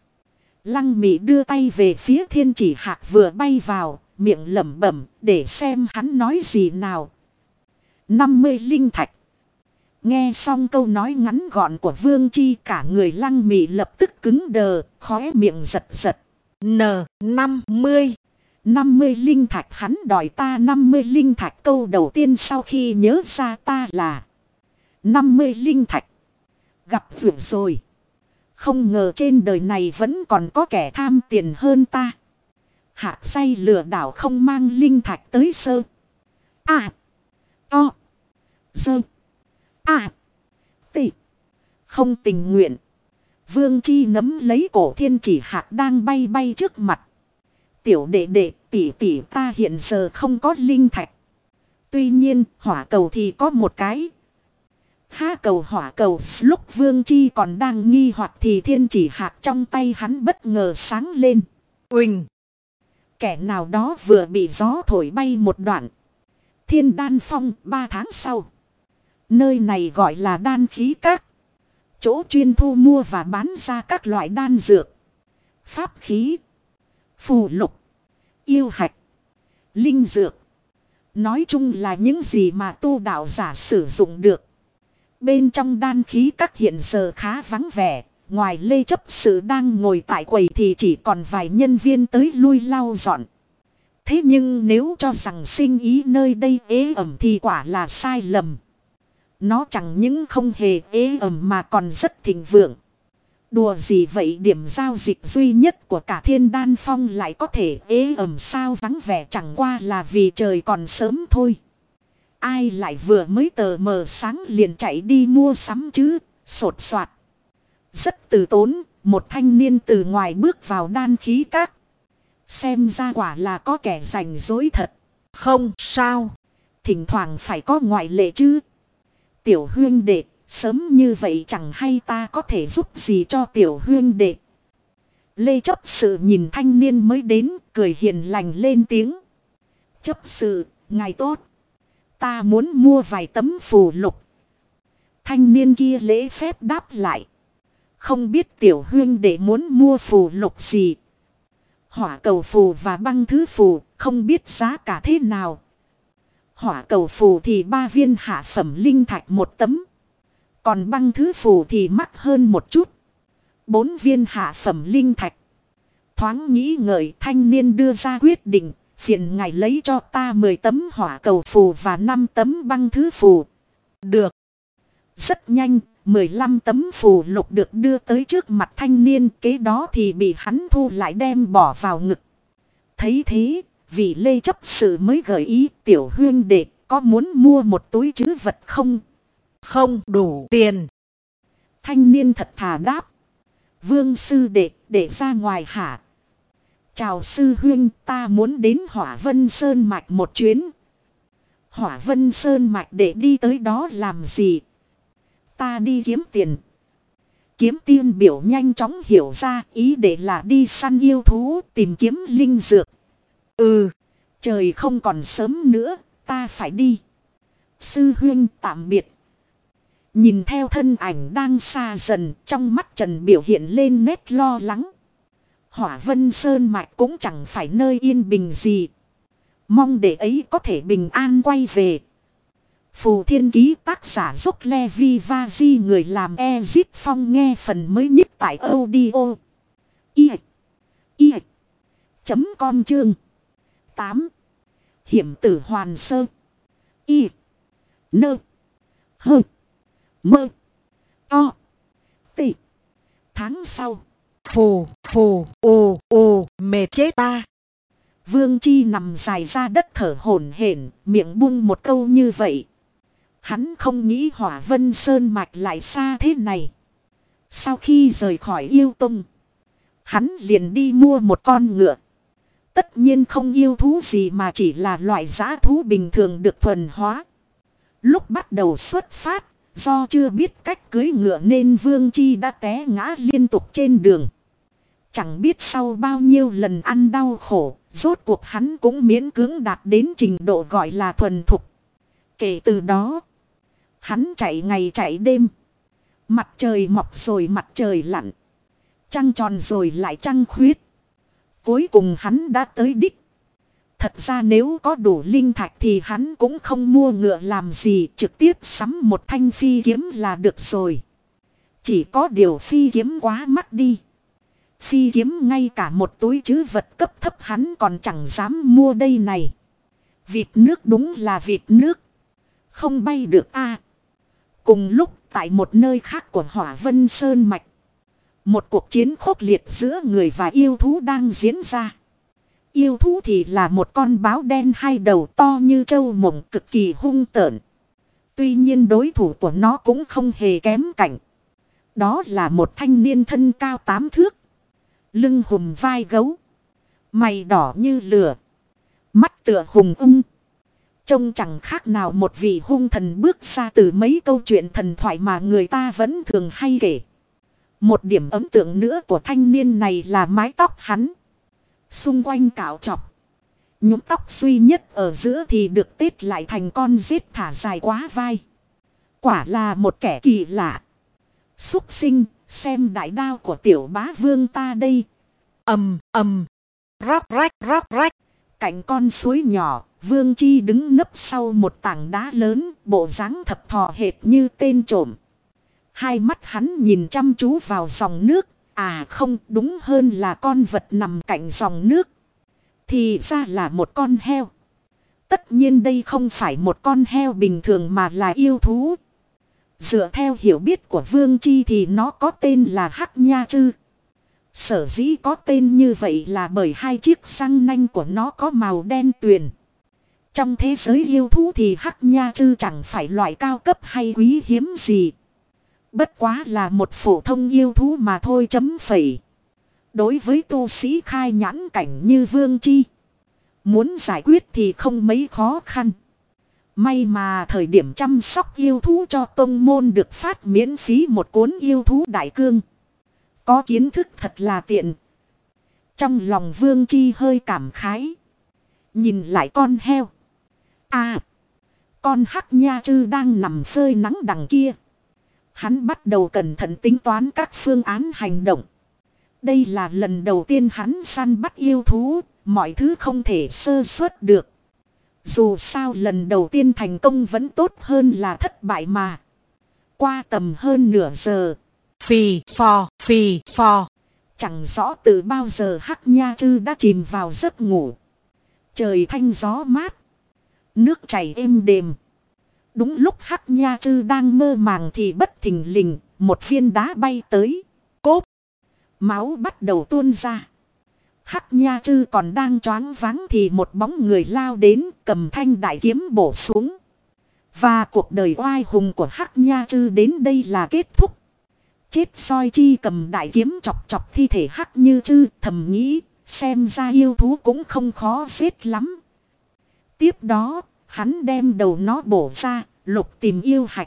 Lăng Mị đưa tay về phía thiên chỉ hạt vừa bay vào, miệng lẩm bẩm để xem hắn nói gì nào. năm mươi linh thạch. Nghe xong câu nói ngắn gọn của Vương Chi, cả người Lăng Mị lập tức cứng đờ, khóe miệng giật giật. N năm mươi. năm mươi linh thạch, hắn đòi ta năm mươi linh thạch. Câu đầu tiên sau khi nhớ ra ta là năm mươi linh thạch. Gặp vượt rồi. Không ngờ trên đời này vẫn còn có kẻ tham tiền hơn ta. Hạt say lừa đảo không mang linh thạch tới sơ. À. To. Dơ. À. Tị. Không tình nguyện. Vương Chi nắm lấy cổ thiên chỉ hạt đang bay bay trước mặt. Tiểu đệ đệ, tỷ tỷ ta hiện giờ không có linh thạch. Tuy nhiên, hỏa cầu thì có một cái. Ha, cầu hỏa cầu. Lúc Vương Chi còn đang nghi hoặc thì thiên chỉ hạt trong tay hắn bất ngờ sáng lên. Uỳnh. Kẻ nào đó vừa bị gió thổi bay một đoạn. Thiên Đan Phong ba tháng sau. Nơi này gọi là đan khí các. Chỗ chuyên thu mua và bán ra các loại đan dược, pháp khí, phù lục, yêu hạch, linh dược. Nói chung là những gì mà tu đạo giả sử dụng được. Bên trong đan khí các hiện giờ khá vắng vẻ. Ngoài Lê Chấp Sự đang ngồi tại quầy thì chỉ còn vài nhân viên tới lui lau dọn. Thế nhưng nếu cho rằng sinh ý nơi đây ế ẩm thì quả là sai lầm. Nó chẳng những không hề ế ẩm mà còn rất thịnh vượng. Đùa gì vậy, điểm giao dịch duy nhất của cả Thiên Đan Phong lại có thể ế ẩm sao, vắng vẻ chẳng qua là vì trời còn sớm thôi. Ai lại vừa mới tờ mờ sáng liền chạy đi mua sắm chứ, sột soạt. Rất từ tốn, một thanh niên từ ngoài bước vào đan khí các. Xem ra quả là có kẻ rảnh rỗi thật. Không sao. Thỉnh thoảng phải có ngoại lệ chứ. Tiểu huyên đệ, sớm như vậy chẳng hay ta có thể giúp gì cho tiểu huyên đệ. Lê Chấp Sự nhìn thanh niên mới đến, cười hiền lành lên tiếng. Chấp sự, ngài tốt. Ta muốn mua vài tấm phù lục. Thanh niên kia lễ phép đáp lại. Không biết tiểu huyên đệ muốn mua phù lục gì. Hỏa cầu phù và băng thứ phù, không biết giá cả thế nào. Hỏa cầu phù thì ba viên hạ phẩm linh thạch một tấm. Còn băng thứ phù thì mắc hơn một chút. Bốn viên hạ phẩm linh thạch. Thoáng nghĩ ngợi, thanh niên đưa ra quyết định. Phiền ngài lấy cho ta mười tấm hỏa cầu phù và năm tấm băng thứ phù. Được. Rất nhanh, mười lăm tấm phù lục được đưa tới trước mặt thanh niên. Kế đó thì bị hắn thu lại đem bỏ vào ngực. Thấy thế, vị Lê Chấp Sự mới gợi ý, tiểu huyên đệ có muốn mua một túi trữ vật không? Không đủ tiền. Thanh niên thật thà đáp. Vương sư đệ, để ra ngoài hả? Chào sư huyên, ta muốn đến Hỏa Vân Sơn Mạch một chuyến. Hỏa Vân Sơn Mạch để đi tới đó làm gì? Ta đi kiếm tiền. Kiếm tiên biểu nhanh chóng hiểu ra, ý để là đi săn yêu thú, tìm kiếm linh dược. Ừ, trời không còn sớm nữa, ta phải đi. Sư huyên tạm biệt. Nhìn theo thân ảnh đang xa dần, trong mắt Trần biểu hiện lên nét lo lắng. Hỏa Vân Sơn Mạch cũng chẳng phải nơi yên bình gì. Mong để ấy có thể bình an quay về. Phù Thiên Ký tác giả Dốc Levi Vaji, người làm Ezit Phong, nghe phần mới nhất tại audio. I. I. Chấm com chương tám. Hiểm tử hoàn sơ. Y. Nơ. Hơ. Mơ. To. Tị. Tháng sau. Phù, phù, ồ, ồ, mệt chết ta. Vương Chi nằm dài ra đất thở hổn hển, miệng buông một câu như vậy. Hắn không nghĩ Hỏa Vân Sơn Mạch lại xa thế này. Sau khi rời khỏi yêu tông, hắn liền đi mua một con ngựa. Tất nhiên không yêu thú gì mà chỉ là loại dã thú bình thường được thuần hóa. Lúc bắt đầu xuất phát, Do chưa biết cách cưỡi ngựa nên Vương Chi đã té ngã liên tục trên đường. Chẳng biết sau bao nhiêu lần ăn đau khổ, rốt cuộc hắn cũng miễn cưỡng đạt đến trình độ gọi là thuần thục. Kể từ đó, hắn chạy ngày chạy đêm. Mặt trời mọc rồi mặt trời lặn. Trăng tròn rồi lại trăng khuyết. Cuối cùng hắn đã tới đích. Thật ra nếu có đủ linh thạch thì hắn cũng không mua ngựa làm gì, trực tiếp sắm một thanh phi kiếm là được rồi. Chỉ có điều phi kiếm quá mắc đi. Phi kiếm ngay cả một túi trữ vật cấp thấp hắn còn chẳng dám mua đây này. Vịt nước đúng là vịt nước. Không bay được a. Cùng lúc tại một nơi khác của Hỏa Vân Sơn Mạch. Một cuộc chiến khốc liệt giữa người và yêu thú đang diễn ra. Yêu thú thì là một con báo đen hai đầu to như trâu mộng cực kỳ hung tợn. Tuy nhiên đối thủ của nó cũng không hề kém cạnh. Đó là một thanh niên thân cao tám thước. Lưng hùm vai gấu. Mày đỏ như lửa. Mắt tựa hùng ưng. Trông chẳng khác nào một vị hung thần bước ra từ mấy câu chuyện thần thoại mà người ta vẫn thường hay kể. Một điểm ấn tượng nữa của thanh niên này là mái tóc hắn. Xung quanh cạo chọc. Nhúm tóc duy nhất ở giữa thì được tết lại thành con rết thả dài quá vai. Quả là một kẻ kỳ lạ. Súc sinh, xem đại đao của tiểu bá vương ta đây. Ầm ầm. Róc rách róc rách. Cạnh con suối nhỏ, Vương Chi đứng nấp sau một tảng đá lớn, bộ dáng thập thò hệt như tên trộm. Hai mắt hắn nhìn chăm chú vào dòng nước. À không, đúng hơn là con vật nằm cạnh dòng nước. Thì ra là một con heo. Tất nhiên đây không phải một con heo bình thường mà là yêu thú. Dựa theo hiểu biết của Vương Chi thì nó có tên là Hắc Nha Trư. Sở dĩ có tên như vậy là bởi hai chiếc răng nanh của nó có màu đen tuyền. Trong thế giới yêu thú thì Hắc Nha Trư chẳng phải loại cao cấp hay quý hiếm gì. Bất quá là một phổ thông yêu thú mà thôi chấm phẩy. Đối với tu sĩ khai nhãn cảnh như Vương Chi, muốn giải quyết thì không mấy khó khăn. May mà thời điểm chăm sóc yêu thú cho tông môn được phát miễn phí một cuốn yêu thú đại cương. Có kiến thức thật là tiện. Trong lòng Vương Chi hơi cảm khái. Nhìn lại con heo. À, con Hắc Nha Trư đang nằm phơi nắng đằng kia. Hắn bắt đầu cẩn thận tính toán các phương án hành động. Đây là lần đầu tiên hắn săn bắt yêu thú, mọi thứ không thể sơ suất được. Dù sao lần đầu tiên thành công vẫn tốt hơn là thất bại mà. Qua tầm hơn nửa giờ. Phì phò, phì phò. Chẳng rõ từ bao giờ Hắc Nha Trư đã chìm vào giấc ngủ. Trời thanh gió mát. Nước chảy êm đềm. Đúng lúc Hắc Nha Trư đang mơ màng thì bất thình lình, một viên đá bay tới. Cốp. Máu bắt đầu tuôn ra. Hắc Nha Trư còn đang choáng váng thì một bóng người lao đến, cầm thanh đại kiếm bổ xuống. Và cuộc đời oai hùng của Hắc Nha Trư đến đây là kết thúc. Chết soi chi cầm đại kiếm chọc chọc thi thể Hắc Như Trư, thầm nghĩ, xem ra yêu thú cũng không khó giết lắm. Tiếp đó, hắn đem đầu nó bổ ra, lục tìm yêu hạch.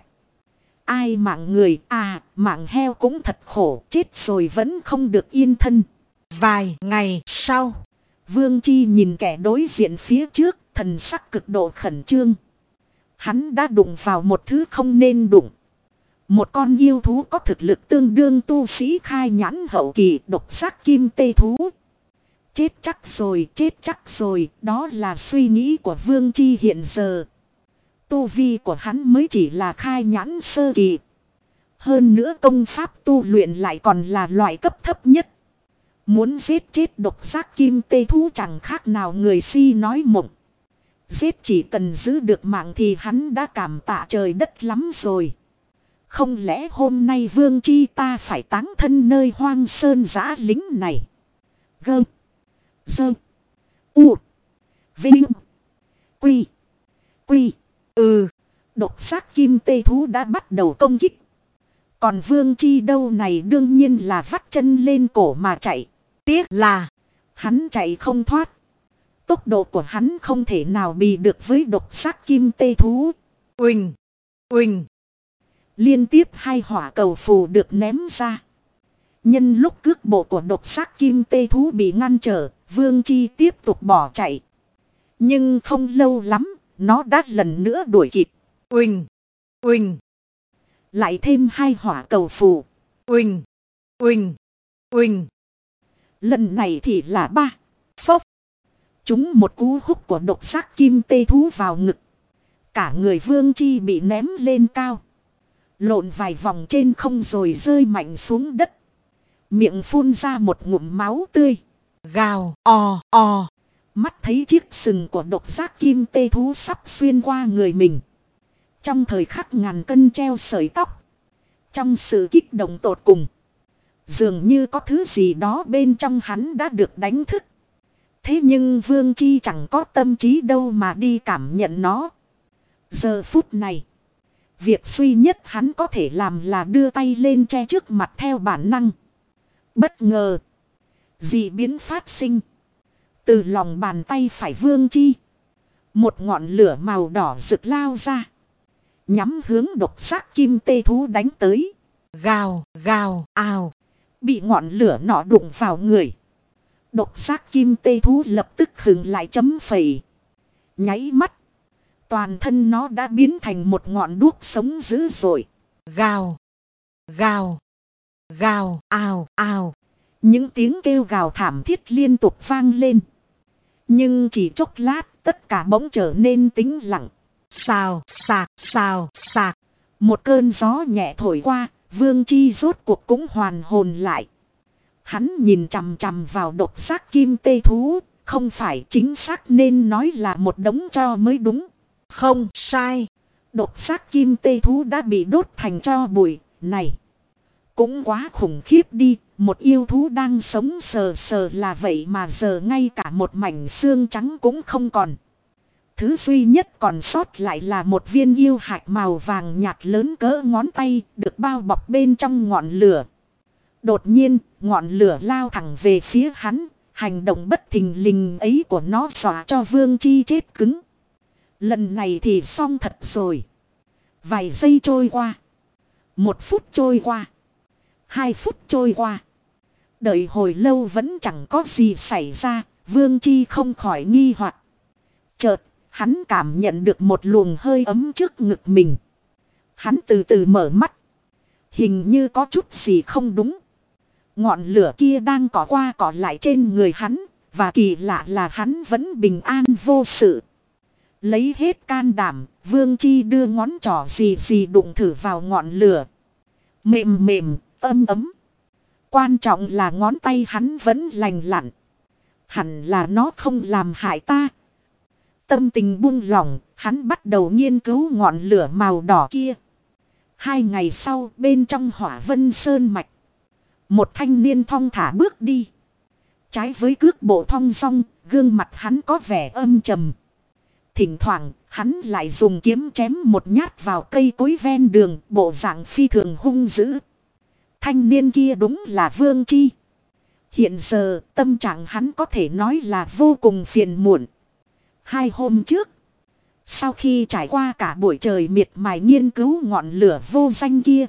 Ai mạng người, à, mạng heo cũng thật khổ, chết rồi vẫn không được yên thân. Vài ngày sau, Vương Chi nhìn kẻ đối diện phía trước, thần sắc cực độ khẩn trương. Hắn đã đụng vào một thứ không nên đụng. Một con yêu thú có thực lực tương đương tu sĩ khai nhãn hậu kỳ, độc giác kim tê thú. Chết chắc rồi, chết chắc rồi, đó là suy nghĩ của Vương Chi hiện giờ. Tu vi của hắn mới chỉ là khai nhãn sơ kỳ. Hơn nữa công pháp tu luyện lại còn là loại cấp thấp nhất. Muốn giết chết độc giác kim tê thú chẳng khác nào người si nói mộng. Giết chỉ cần giữ được mạng thì hắn đã cảm tạ trời đất lắm rồi. Không lẽ hôm nay Vương Chi ta phải táng thân nơi hoang sơn giã lính này? Gơm. Dơ. U. Vinh. Quy. Quy. Ừ. Độc giác kim tê thú đã bắt đầu công kích. Còn Vương Chi đâu này đương nhiên là vắt chân lên cổ mà chạy. Tiếc là hắn chạy không thoát. Tốc độ của hắn không thể nào bì được với độc giác kim tê thú. Uỳnh. Uỳnh. Liên tiếp hai hỏa cầu phù được ném ra. Nhân lúc cước bộ của độc giác kim tê thú bị ngăn trở, Vương Chi tiếp tục bỏ chạy. Nhưng không lâu lắm, nó đã lần nữa đuổi kịp. Uỳnh, uỳnh, lại thêm hai hỏa cầu phù. Uỳnh, uỳnh, uỳnh. Lần này thì là ba. Phốc. Chúng một cú húc của độc giác kim tê thú vào ngực. Cả người Vương Chi bị ném lên cao. Lộn vài vòng trên không rồi rơi mạnh xuống đất. Miệng phun ra một ngụm máu tươi. Gào, o, o. Mắt thấy chiếc sừng của độc giác kim tê thú sắp xuyên qua người mình. Trong thời khắc ngàn cân treo sợi tóc. Trong sự kích động tột cùng. Dường như có thứ gì đó bên trong hắn đã được đánh thức. Thế nhưng Vương Chi chẳng có tâm trí đâu mà đi cảm nhận nó. Giờ phút này. Việc duy nhất hắn có thể làm là đưa tay lên che trước mặt theo bản năng. Bất ngờ. Dị biến phát sinh. Từ lòng bàn tay phải Vương Chi. Một ngọn lửa màu đỏ rực lao ra. Nhắm hướng độc giác kim tê thú đánh tới. Gào, gào, ào. Bị ngọn lửa nọ đụng vào người. Độc giác kim tê thú lập tức khựng lại chấm phẩy. Nháy mắt. Toàn thân nó đã biến thành một ngọn đuốc sống dữ dội. Gào, gào, gào, ào, ào. Những tiếng kêu gào thảm thiết liên tục vang lên. Nhưng chỉ chốc lát tất cả bỗng trở nên tĩnh lặng. Xào, xạc, xào, xạc. Một cơn gió nhẹ thổi qua, Vương Chi rốt cuộc cũng hoàn hồn lại. Hắn nhìn chằm chằm vào độc giác kim tê thú, không phải chính xác nên nói là một đống tro mới đúng. Không sai. Độc giác kim tê thú đã bị đốt thành tro bụi, này. Cũng quá khủng khiếp đi, một yêu thú đang sống sờ sờ là vậy mà giờ ngay cả một mảnh xương trắng cũng không còn. Thứ duy nhất còn sót lại là một viên yêu hạch màu vàng nhạt lớn cỡ ngón tay, được bao bọc bên trong ngọn lửa. Đột nhiên, ngọn lửa lao thẳng về phía hắn, hành động bất thình lình ấy của nó dọa cho Vương Chi chết cứng. Lần này thì xong thật rồi. Vài giây trôi qua. Một phút trôi qua. Hai phút trôi qua. Đợi hồi lâu vẫn chẳng có gì xảy ra, Vương Chi không khỏi nghi hoặc. Chợt, hắn cảm nhận được một luồng hơi ấm trước ngực mình. Hắn từ từ mở mắt. Hình như có chút gì không đúng. Ngọn lửa kia đang cỏ qua cỏ lại trên người hắn, và kỳ lạ là hắn vẫn bình an vô sự. Lấy hết can đảm, Vương Chi đưa ngón trỏ gì gì đụng thử vào ngọn lửa. Mềm mềm, ấm ấm. Quan trọng là ngón tay hắn vẫn lành lặn. Hẳn là nó không làm hại ta. Tâm tình buông lỏng, hắn bắt đầu nghiên cứu ngọn lửa màu đỏ kia. Hai ngày sau, bên trong Hỏa Vân Sơn Mạch. Một thanh niên thong thả bước đi. Trái với cước bộ thong dong, gương mặt hắn có vẻ âm trầm. Thỉnh thoảng, hắn lại dùng kiếm chém một nhát vào cây cối ven đường, bộ dạng phi thường hung dữ. Thanh niên kia đúng là Vương Chi. Hiện giờ, tâm trạng hắn có thể nói là vô cùng phiền muộn. Hai hôm trước, sau khi trải qua cả buổi trời miệt mài nghiên cứu ngọn lửa vô danh kia,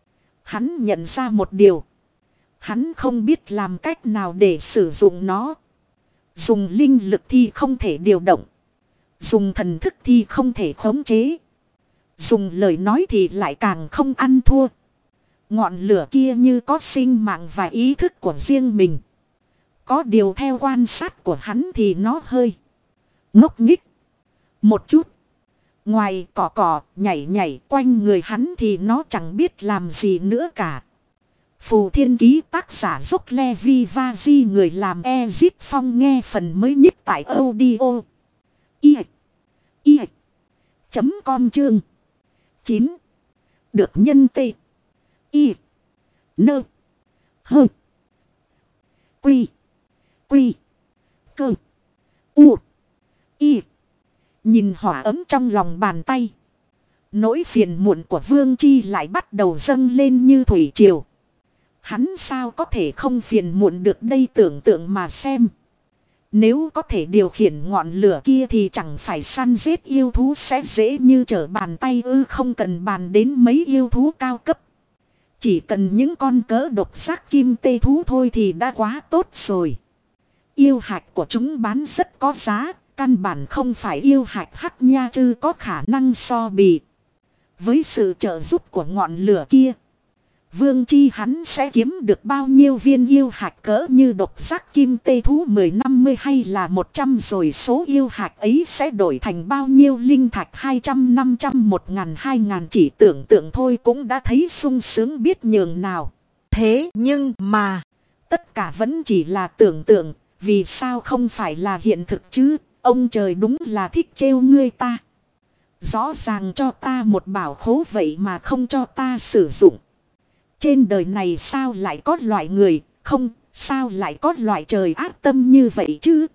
hắn nhận ra một điều. Hắn không biết làm cách nào để sử dụng nó. Dùng linh lực thì không thể điều động. Dùng thần thức thì không thể khống chế. Dùng lời nói thì lại càng không ăn thua. Ngọn lửa kia như có sinh mạng và ý thức của riêng mình. Có điều theo quan sát của hắn thì nó hơi ngốc nghích một chút. Ngoài cỏ cỏ, nhảy nhảy quanh người hắn thì nó chẳng biết làm gì nữa cả. Phù Thiên Ký tác giả Dốc Le Vi Va Di, người làm Ezip Phong, nghe phần mới nhất tại audio i i chấm com chương chín. Được nhân tê i nơ hơ quy quy cơ u y. Nhìn hỏa ấm trong lòng bàn tay. Nỗi phiền muộn của Vương Chi lại bắt đầu dâng lên như thủy triều. Hắn sao có thể không phiền muộn được đây, tưởng tượng mà xem. Nếu có thể điều khiển ngọn lửa kia thì chẳng phải săn giết yêu thú sẽ dễ như trở bàn tay ư, không cần bàn đến mấy yêu thú cao cấp. Chỉ cần những con cỡ độc giác kim tê thú thôi thì đã quá tốt rồi. Yêu hạch của chúng bán rất có giá, căn bản không phải yêu hạch hắc nha chư có khả năng so bì. Với sự trợ giúp của ngọn lửa kia, Vương Chi hắn sẽ kiếm được bao nhiêu viên yêu hạch cỡ như độc giác kim tê thú mười năm mươi hay là một trăm, rồi số yêu hạch ấy sẽ đổi thành bao nhiêu linh thạch hai trăm năm trăm một ngàn hai ngàn, chỉ tưởng tượng thôi cũng đã thấy sung sướng biết nhường nào. Thế nhưng mà, tất cả vẫn chỉ là tưởng tượng, vì sao không phải là hiện thực chứ, ông trời đúng là thích trêu ngươi ta. Rõ ràng cho ta một bảo khố vậy mà không cho ta sử dụng. Trên đời này sao lại có loại người, không, sao lại có loại trời ác tâm như vậy chứ?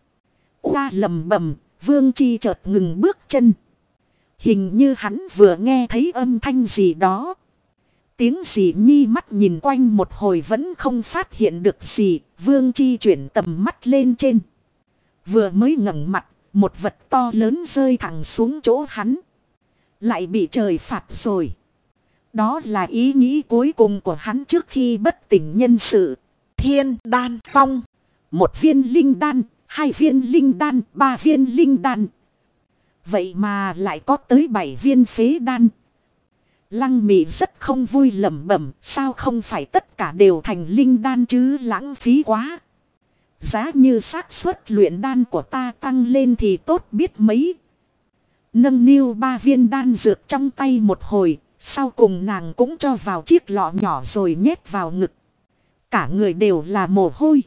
Oa lầm bầm, Vương Chi chợt ngừng bước chân. Hình như hắn vừa nghe thấy âm thanh gì đó. Tiếng gì nhi mắt nhìn quanh một hồi vẫn không phát hiện được gì, Vương Chi chuyển tầm mắt lên trên. Vừa mới ngẩng mặt, một vật to lớn rơi thẳng xuống chỗ hắn. Lại bị trời phạt rồi. Đó là ý nghĩ cuối cùng của hắn trước khi bất tỉnh nhân sự. Thiên đan phong. Một viên linh đan, hai viên linh đan, ba viên linh đan. Vậy mà lại có tới bảy viên phế đan. Lăng Mị rất không vui lẩm bẩm, sao không phải tất cả đều thành linh đan chứ, lãng phí quá. Giá như xác suất luyện đan của ta tăng lên thì tốt biết mấy. Nâng niu ba viên đan dược trong tay một hồi, sau cùng nàng cũng cho vào chiếc lọ nhỏ rồi nhét vào ngực. Cả người đều là mồ hôi.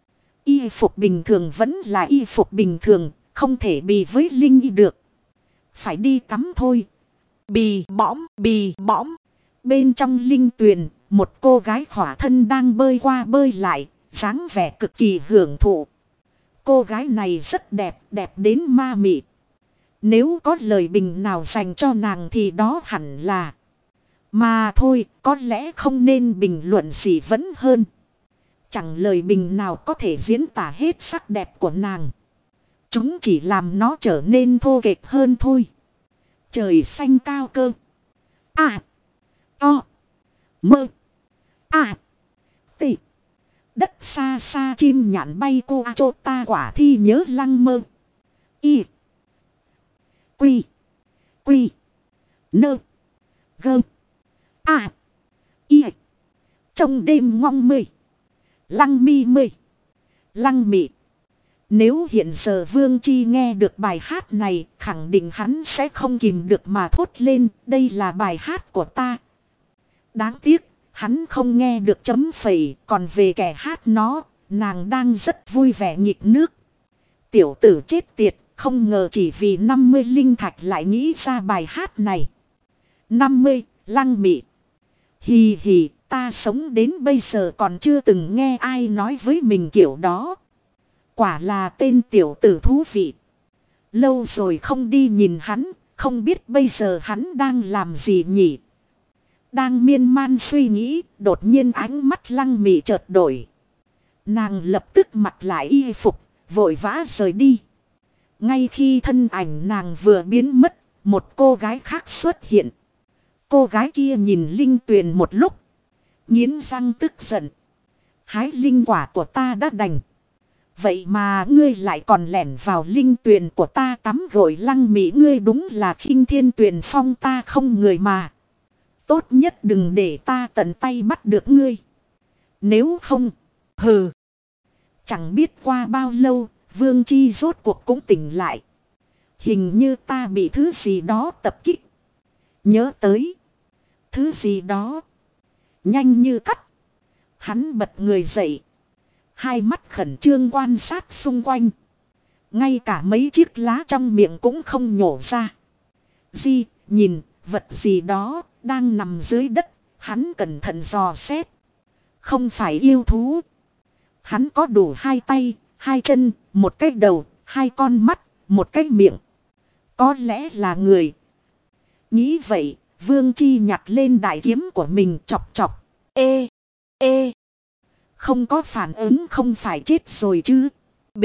Y phục bình thường vẫn là y phục bình thường, không thể bì với linh y được. Phải đi tắm thôi. Bì bõm, bì bõm. Bên trong linh tuyền, một cô gái khỏa thân đang bơi qua bơi lại, dáng vẻ cực kỳ hưởng thụ. Cô gái này rất đẹp, đẹp đến ma mị. Nếu có lời bình nào dành cho nàng thì đó hẳn là... Mà thôi, có lẽ không nên bình luận gì vẫn hơn. Chẳng lời bình nào có thể diễn tả hết sắc đẹp của nàng. Chúng chỉ làm nó trở nên thô kệch hơn thôi. Trời xanh cao cơ. À. To. Mơ. À. Tị. Đất xa xa chim nhạn bay cô a chô ta quả thi nhớ lăng mơ. Y. Quy. Quy. Nơ. Gơ. À. Y. Trong đêm ngong mây. Lăng mi mây. Lăng mị. Nếu hiện giờ Vương Chi nghe được bài hát này, khẳng định hắn sẽ không kìm được mà thốt lên, đây là bài hát của ta. Đáng tiếc, hắn không nghe được chấm phẩy, còn về kẻ hát nó, nàng đang rất vui vẻ nhịp nước. Tiểu tử chết tiệt, không ngờ chỉ vì năm mươi linh thạch lại nghĩ ra bài hát này. năm mươi, lăng mị. Hì hì, ta sống đến bây giờ còn chưa từng nghe ai nói với mình kiểu đó. Quả là tên tiểu tử thú vị. Lâu rồi không đi nhìn hắn, không biết bây giờ hắn đang làm gì nhỉ. Đang miên man suy nghĩ, đột nhiên ánh mắt Lăng Mị chợt đổi. Nàng lập tức mặc lại y phục, vội vã rời đi. Ngay khi thân ảnh nàng vừa biến mất, một cô gái khác xuất hiện. Cô gái kia nhìn Linh Tuyền một lúc, nghiến răng tức giận. Hái linh quả của ta đã đành. Vậy mà ngươi lại còn lẻn vào linh tuyền của ta tắm gội. Lăng Mị, ngươi đúng là khinh thiên tuyền phong, ta không người mà. Tốt nhất đừng để ta tận tay bắt được ngươi. Nếu không, hừ. Chẳng biết qua bao lâu, Vương Chi rốt cuộc cũng tỉnh lại. Hình như ta bị thứ gì đó tập kích. Nhớ tới. Thứ gì đó. Nhanh như cắt. Hắn bật người dậy. Hai mắt khẩn trương quan sát xung quanh. Ngay cả mấy chiếc lá trong miệng cũng không nhổ ra. Di, nhìn, vật gì đó, đang nằm dưới đất. Hắn cẩn thận dò xét. Không phải yêu thú. Hắn có đủ hai tay, hai chân, một cái đầu, hai con mắt, một cái miệng. Có lẽ là người. Nghĩ vậy, Vương Chi nhặt lên đại kiếm của mình chọc chọc. Ê, ê. Không có phản ứng, không phải chết rồi chứ. Bịch,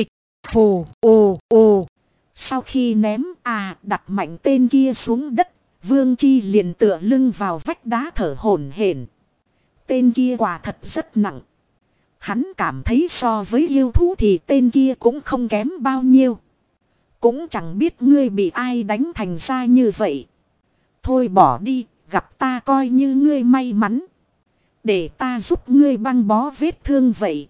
phù, ồ, ồ. Sau khi ném à đặt mạnh tên kia xuống đất, Vương Chi liền tựa lưng vào vách đá thở hổn hển. Tên kia quả thật rất nặng. Hắn cảm thấy so với yêu thú thì tên kia cũng không kém bao nhiêu. Cũng chẳng biết ngươi bị ai đánh thành ra như vậy. Thôi bỏ đi, gặp ta coi như ngươi may mắn. Để ta giúp ngươi băng bó vết thương vậy.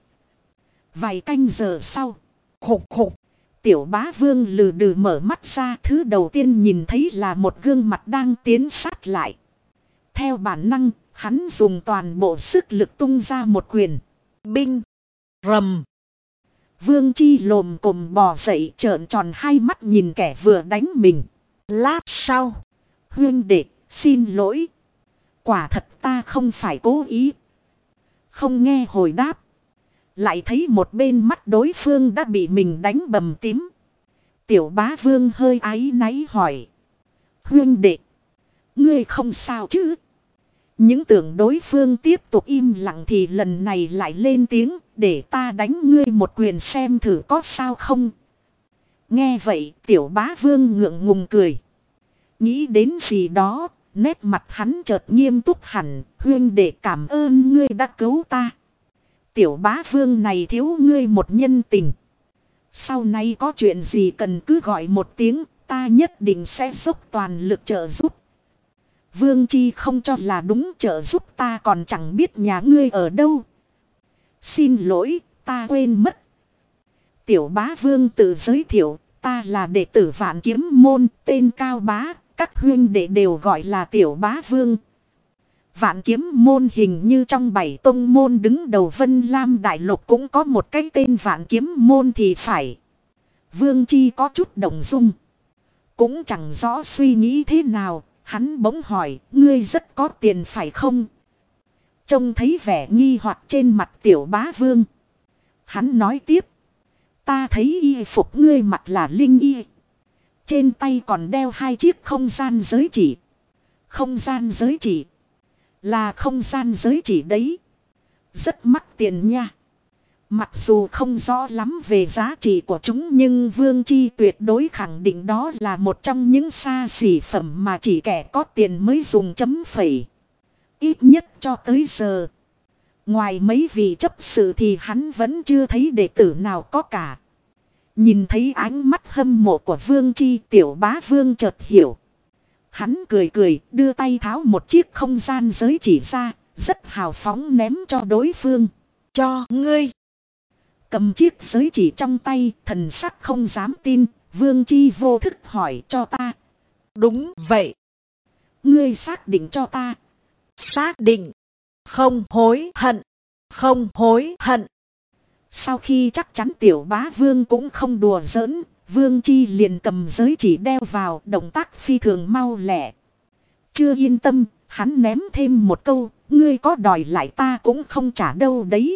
Vài canh giờ sau. Khục khục. Tiểu bá vương lừ đừ mở mắt ra, thứ đầu tiên nhìn thấy là một gương mặt đang tiến sát lại. Theo bản năng, hắn dùng toàn bộ sức lực tung ra một quyền. Binh. Rầm. Vương Chi lồm cồm bò dậy, trợn tròn hai mắt nhìn kẻ vừa đánh mình. Lát sau. Huynh đệ, xin lỗi. Quả thật ta không phải cố ý. Không nghe hồi đáp. Lại thấy một bên mắt đối phương đã bị mình đánh bầm tím. Tiểu bá vương hơi áy náy hỏi. Huynh đệ, ngươi không sao chứ? Những tưởng đối phương tiếp tục im lặng thì lần này lại lên tiếng, để ta đánh ngươi một quyền xem thử có sao không. Nghe vậy tiểu bá vương ngượng ngùng cười. Nghĩ đến gì đó, nét mặt hắn chợt nghiêm túc hẳn. Huynh đệ, cảm ơn ngươi đã cứu ta. Tiểu bá vương này thiếu ngươi một nhân tình. Sau này có chuyện gì cần cứ gọi một tiếng, ta nhất định sẽ dốc toàn lực trợ giúp. Vương Chi không cho là đúng, trợ giúp ta còn chẳng biết nhà ngươi ở đâu. Xin lỗi, ta quên mất. Tiểu bá vương tự giới thiệu, ta là đệ tử Vạn Kiếm Môn, tên Cao Bá, các huynh đệ đều gọi là Tiểu Bá Vương. Vạn Kiếm Môn hình như trong bảy tông môn đứng đầu Vân Lam Đại Lục cũng có một cái tên Vạn Kiếm Môn thì phải. Vương Chi có chút động dung. Cũng chẳng rõ suy nghĩ thế nào, hắn bỗng hỏi, ngươi rất có tiền phải không? Trông thấy vẻ nghi hoặc trên mặt Tiểu Bá Vương. Hắn nói tiếp. Ta thấy y phục ngươi mặc là linh y. Trên tay còn đeo hai chiếc không gian giới chỉ. Không gian giới chỉ. Là không gian giới chỉ đấy. Rất mắc tiền nha. Mặc dù không rõ lắm về giá trị của chúng, nhưng Vương Chi tuyệt đối khẳng định đó là một trong những xa xỉ phẩm mà chỉ kẻ có tiền mới dùng chấm phẩy. Ít nhất cho tới giờ. Ngoài mấy vị chấp sự thì hắn vẫn chưa thấy đệ tử nào có cả. Nhìn thấy ánh mắt hâm mộ của Vương Chi, Tiểu Bá Vương chợt hiểu. Hắn cười cười, đưa tay tháo một chiếc không gian giới chỉ ra, rất hào phóng ném cho đối phương. Cho ngươi. Cầm chiếc giới chỉ trong tay, thần sắc không dám tin, Vương Chi vô thức hỏi, cho ta. Đúng vậy. Ngươi xác định cho ta. Xác định. Không hối hận. Không hối hận. Sau khi chắc chắn Tiểu Bá Vương cũng không đùa giỡn, Vương Chi liền cầm giới chỉ đeo vào, động tác phi thường mau lẹ. Chưa yên tâm, hắn ném thêm một câu, ngươi có đòi lại ta cũng không trả đâu đấy.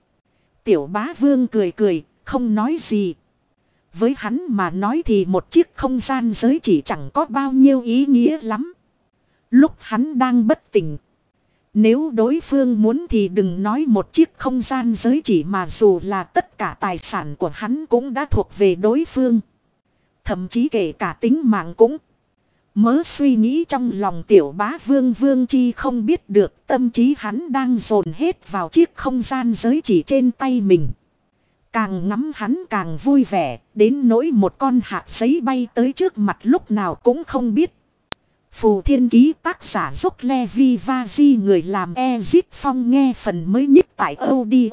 Tiểu Bá Vương cười cười, không nói gì. Với hắn mà nói thì một chiếc không gian giới chỉ chẳng có bao nhiêu ý nghĩa lắm. Lúc hắn đang bất tỉnh. Nếu đối phương muốn thì đừng nói một chiếc không gian giới chỉ, mà dù là tất cả tài sản của hắn cũng đã thuộc về đối phương. Thậm chí kể cả tính mạng cũng. Mớ suy nghĩ trong lòng Tiểu Bá Vương Vương Chi không biết được, tâm trí hắn đang dồn hết vào chiếc không gian giới chỉ trên tay mình. Càng ngắm hắn càng vui vẻ, đến nỗi một con hạt giấy bay tới trước mặt lúc nào cũng không biết. Phù Thiên Ký, tác giả Dốc Le Vi Va Di, người làm Ezip Phong, nghe phần mới nhất tại audio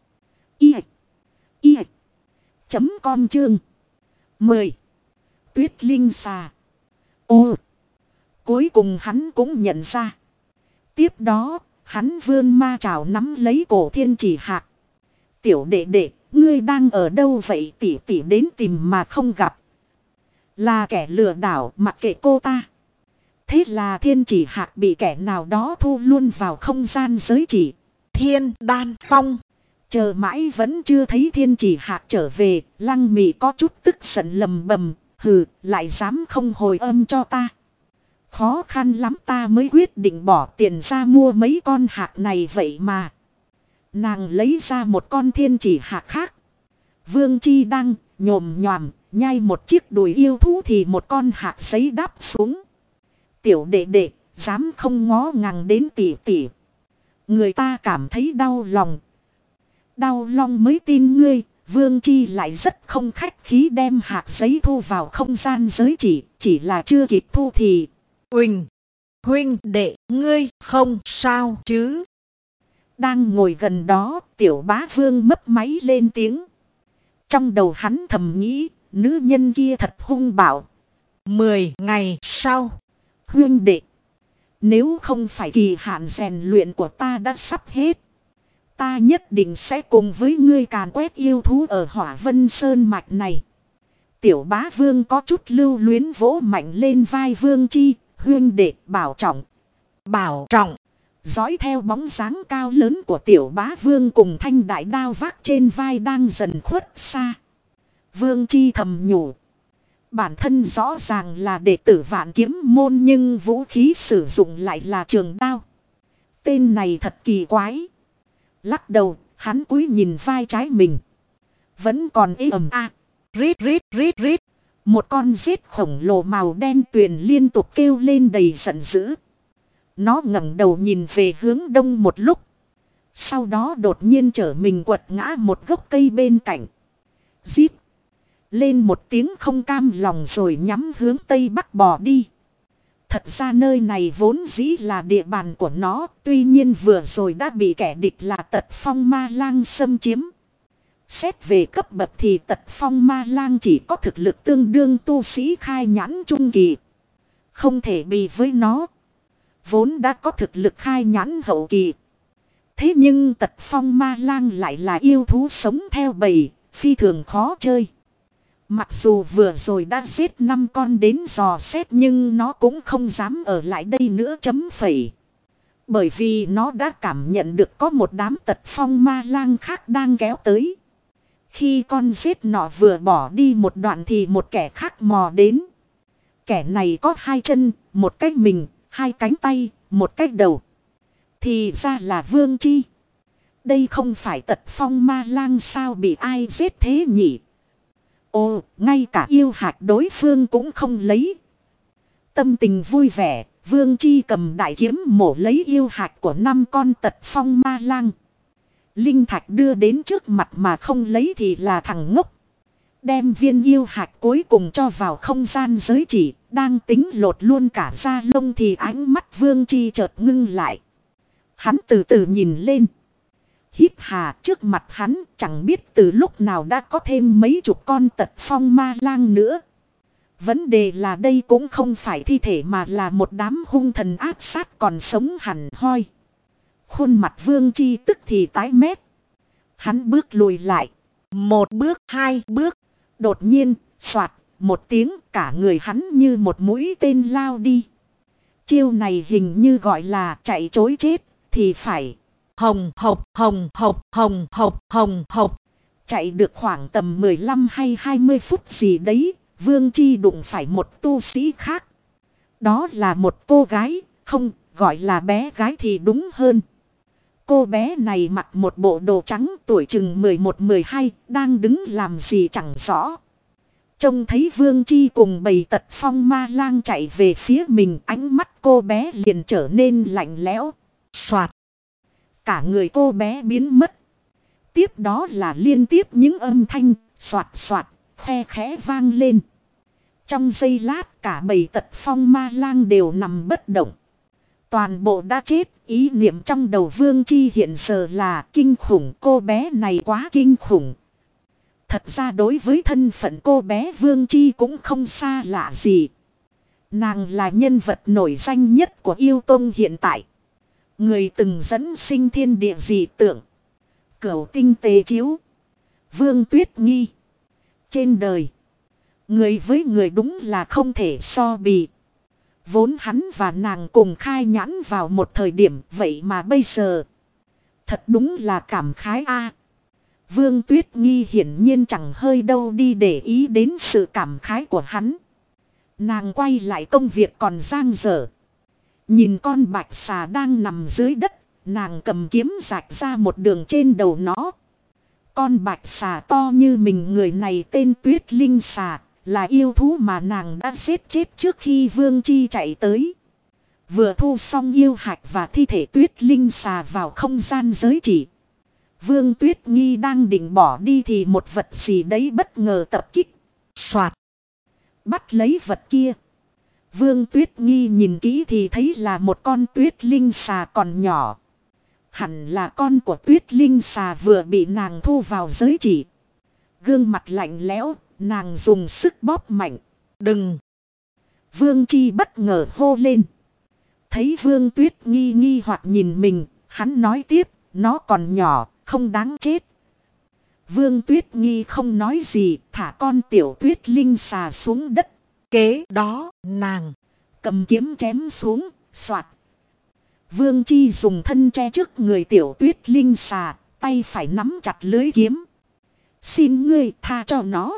i i chấm com chương mười. Tuyết Linh Xà. Ô, cuối cùng hắn cũng nhận ra. Tiếp đó, hắn vươn ma trảo nắm lấy cổ Thiên Chỉ Hạc. Tiểu đệ đệ, ngươi đang ở đâu vậy? Tỷ tỷ đến tìm mà không gặp. Là kẻ lừa đảo, mặc kệ cô ta. Thế là Thiên Chỉ Hạc bị kẻ nào đó thu luôn vào không gian giới chỉ. Thiên Đan Phong. Chờ mãi vẫn chưa thấy Thiên Chỉ Hạc trở về, Lăng Mị có chút tức giận lầm bầm, hừ, lại dám không hồi âm cho ta. Khó khăn lắm ta mới quyết định bỏ tiền ra mua mấy con hạc này vậy mà. Nàng lấy ra một con Thiên Chỉ Hạc khác. Vương Chi đang nhồm nhòm, nhai một chiếc đùi yêu thú thì một con hạt giấy đáp xuống. Tiểu đệ đệ, dám không ngó ngàng đến tỉ tỉ. Người ta cảm thấy đau lòng. Đau lòng mới tin ngươi. Vương Chi lại rất không khách khí đem hạt giấy thu vào không gian giới chỉ. Chỉ là chưa kịp thu thì. Huỳnh, huynh đệ, ngươi không sao chứ? Đang ngồi gần đó, tiểu bá vương mấp máy lên tiếng. Trong đầu hắn thầm nghĩ, nữ nhân kia thật hung bạo. Mười ngày sau. Huynh đệ, nếu không phải kỳ hạn rèn luyện của ta đã sắp hết, ta nhất định sẽ cùng với ngươi càn quét yêu thú ở Hỏa Vân Sơn mạch này. Tiểu bá vương có chút lưu luyến vỗ mạnh lên vai Vương Chi. Huynh đệ, bảo trọng. Bảo trọng. Dõi theo bóng dáng cao lớn của tiểu bá vương cùng thanh đại đao vác trên vai đang dần khuất xa. Vương Chi thầm nhủ. Bản thân rõ ràng là đệ tử Vạn Kiếm môn nhưng vũ khí sử dụng lại là trường đao. Tên này thật kỳ quái. Lắc đầu, hắn cúi nhìn vai trái mình. Vẫn còn ế ầm a. Rít rít rít rít. Một con rết khổng lồ màu đen tuyền liên tục kêu lên đầy giận dữ. Nó ngẩng đầu nhìn về hướng đông một lúc. Sau đó đột nhiên trở mình quật ngã một gốc cây bên cạnh. Rít. Lên một tiếng không cam lòng rồi nhắm hướng tây bắc bò đi. Thật ra nơi này vốn dĩ là địa bàn của nó. Tuy nhiên vừa rồi đã bị kẻ địch là Tật Phong Ma Lang xâm chiếm. Xét về cấp bậc thì Tật Phong Ma Lang chỉ có thực lực tương đương tu sĩ khai nhãn trung kỳ. Không thể bì với nó. Vốn đã có thực lực khai nhãn hậu kỳ. Thế nhưng Tật Phong Ma Lang lại là yêu thú sống theo bầy, phi thường khó chơi. Mặc dù vừa rồi đã giết năm con đến dò xét nhưng nó cũng không dám ở lại đây nữa chấm phẩy. Bởi vì nó đã cảm nhận được có một đám Tật Phong Ma Lang khác đang kéo tới. Khi con giết nọ vừa bỏ đi một đoạn thì một kẻ khác mò đến. Kẻ này có hai chân, một cái mình, hai cánh tay, một cái đầu. Thì ra là Vương Chi. Đây không phải Tật Phong Ma Lang sao bị ai giết thế nhỉ? Ồ, ngay cả yêu hạt đối phương cũng không lấy. Tâm tình vui vẻ, Vương Chi cầm đại kiếm mổ lấy yêu hạt của năm con Tật Phong Ma Lang. Linh thạch đưa đến trước mặt mà không lấy thì là thằng ngốc. Đem viên yêu hạt cuối cùng cho vào không gian giới chỉ, đang tính lột luôn cả da lông thì ánh mắt Vương Chi chợt ngưng lại. Hắn từ từ nhìn lên. Hít hà, trước mặt hắn chẳng biết từ lúc nào đã có thêm mấy chục con Tật Phong Ma Lang nữa. Vấn đề là đây cũng không phải thi thể mà là một đám hung thần áp sát còn sống hẳn hoi. Khuôn mặt Vương Chi tức thì tái mét. Hắn bước lùi lại. Một bước, hai bước. Đột nhiên, soạt, một tiếng cả người hắn như một mũi tên lao đi. Chiêu này hình như gọi là chạy chối chết, thì phải. Hồng hộc, hồng hộc, hồng hộc, hồng hộc. Chạy được khoảng tầm mười lăm hay hai mươi phút gì đấy, Vương Chi đụng phải một tu sĩ khác. Đó là một cô gái, không, gọi là bé gái thì đúng hơn. Cô bé này mặc một bộ đồ trắng tuổi chừng mười một mười hai, đang đứng làm gì chẳng rõ. Trông thấy Vương Chi cùng bầy Tật Phong Ma Lang chạy về phía mình, ánh mắt cô bé liền trở nên lạnh lẽo. Soạt. Cả người cô bé biến mất. Tiếp đó là liên tiếp những âm thanh soạt soạt, khe khẽ vang lên. Trong giây lát cả bầy Tật Phong Ma Lang đều nằm bất động. Toàn bộ đã chết, ý niệm trong đầu Vương Chi hiện giờ là kinh khủng, cô bé này quá kinh khủng. Thật ra đối với thân phận cô bé Vương Chi cũng không xa lạ gì. Nàng là nhân vật nổi danh nhất của yêu tông hiện tại. Người từng dẫn sinh thiên địa dị tượng. Cửu tinh tề chiếu. Vương Tuyết Nghi. Trên đời. Người với người đúng là không thể so bì. Vốn hắn và nàng cùng khai nhãn vào một thời điểm vậy mà bây giờ. Thật đúng là cảm khái a. Vương Tuyết Nghi hiển nhiên chẳng hơi đâu đi để ý đến sự cảm khái của hắn. Nàng quay lại công việc còn dang dở. Nhìn con bạch xà đang nằm dưới đất, nàng cầm kiếm rạch ra một đường trên đầu nó. Con bạch xà to như mình người này tên Tuyết Linh xà, là yêu thú mà nàng đã giết chết trước khi Vương Chi chạy tới. Vừa thu xong yêu hạch và thi thể Tuyết Linh xà vào không gian giới chỉ. Vương Tuyết Nghi đang định bỏ đi thì một vật gì đấy bất ngờ tập kích. Soạt. Bắt lấy vật kia. Vương Tuyết Nghi nhìn kỹ thì thấy là một con Tuyết Linh xà còn nhỏ. Hẳn là con của Tuyết Linh xà vừa bị nàng thu vào giới chỉ. Gương mặt lạnh lẽo, nàng dùng sức bóp mạnh. Đừng! Vương Chi bất ngờ hô lên. Thấy Vương Tuyết Nghi nghi hoặc nhìn mình, hắn nói tiếp, nó còn nhỏ, không đáng chết. Vương Tuyết Nghi không nói gì, thả con tiểu Tuyết Linh xà xuống đất. Kế đó, nàng cầm kiếm chém xuống, soạt. Vương Chi dùng thân che trước người tiểu Tuyết Linh xà, tay phải nắm chặt lưới kiếm. Xin ngươi tha cho nó.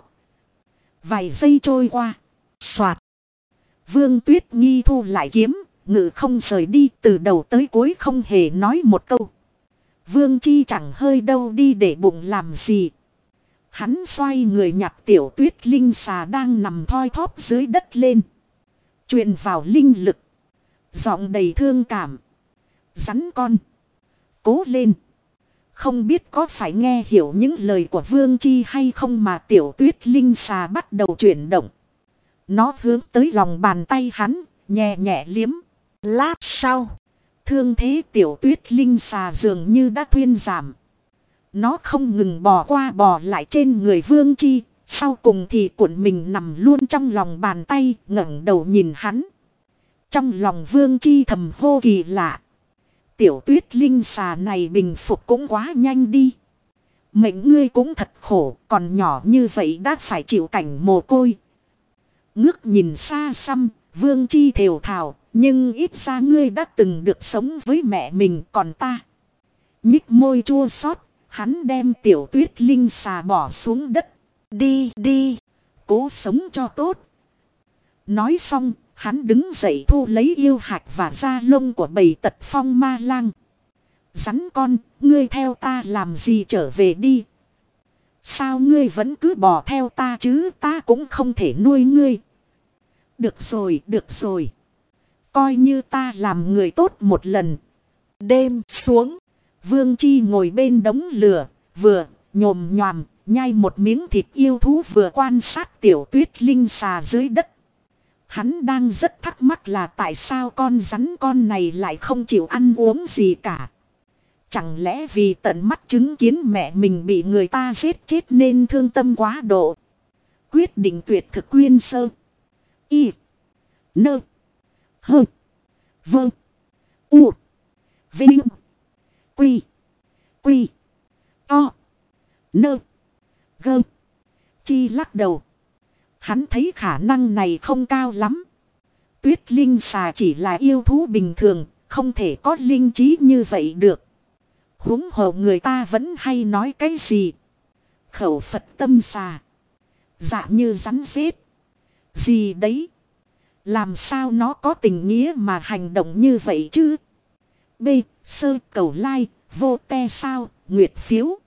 Vài giây trôi qua. Soạt. Vương Tuyết Nghi thu lại kiếm, ngự không rời đi, từ đầu tới cuối không hề nói một câu. Vương Chi chẳng hơi đâu đi để bụng làm gì. Hắn xoay người nhặt tiểu Tuyết Linh xà đang nằm thoi thóp dưới đất lên. Truyền vào linh lực. Giọng đầy thương cảm. Rắn con. Cố lên. Không biết có phải nghe hiểu những lời của Vương Chi hay không mà tiểu Tuyết Linh xà bắt đầu chuyển động. Nó hướng tới lòng bàn tay hắn, nhẹ nhẹ liếm. Lát sau, thương thế tiểu Tuyết Linh xà dường như đã thuyên giảm. Nó không ngừng bò qua bò lại trên người Vương Chi, sau cùng thì cuộn mình nằm luôn trong lòng bàn tay, ngẩng đầu nhìn hắn. Trong lòng Vương Chi thầm hô kỳ lạ. Tiểu Tuyết Linh xà này bình phục cũng quá nhanh đi. Mệnh ngươi cũng thật khổ, còn nhỏ như vậy đã phải chịu cảnh mồ côi. Ngước nhìn xa xăm, Vương Chi thều thào, nhưng ít ra ngươi đã từng được sống với mẹ mình, còn ta. Nhích môi chua xót, hắn đem tiểu Tuyết Linh xà bỏ xuống đất. Đi đi, cố sống cho tốt. Nói xong, hắn đứng dậy thu lấy yêu hạch và da lông của bầy tật phong ma lang. Rắn con, ngươi theo ta làm gì trở về đi. Sao ngươi vẫn cứ bỏ theo ta chứ, ta cũng không thể nuôi ngươi. Được rồi, được rồi. Coi như ta làm người tốt một lần. Đêm xuống, Vương Chi ngồi bên đống lửa, vừa nhồm nhòm, nhai một miếng thịt yêu thú vừa quan sát tiểu Tuyết Linh xà dưới đất. Hắn đang rất thắc mắc là tại sao con rắn con này lại không chịu ăn uống gì cả. Chẳng lẽ vì tận mắt chứng kiến mẹ mình bị người ta giết chết nên thương tâm quá độ. Quyết định tuyệt thực quyên sơ. Y. Nơ. Hơ. Vơ. U. Vinh. Quy. Quy. To. Nơ. Gơ. Chi lắc đầu. Hắn thấy khả năng này không cao lắm. Tuyết Linh xà chỉ là yêu thú bình thường, không thể có linh trí như vậy được. Huống hồ người ta vẫn hay nói cái gì. Khẩu Phật tâm xà. Dạ như rắn rết. Gì đấy. Làm sao nó có tình nghĩa mà hành động như vậy chứ. B. Sơ cầu lai, vô te sao, nguyệt phiếu.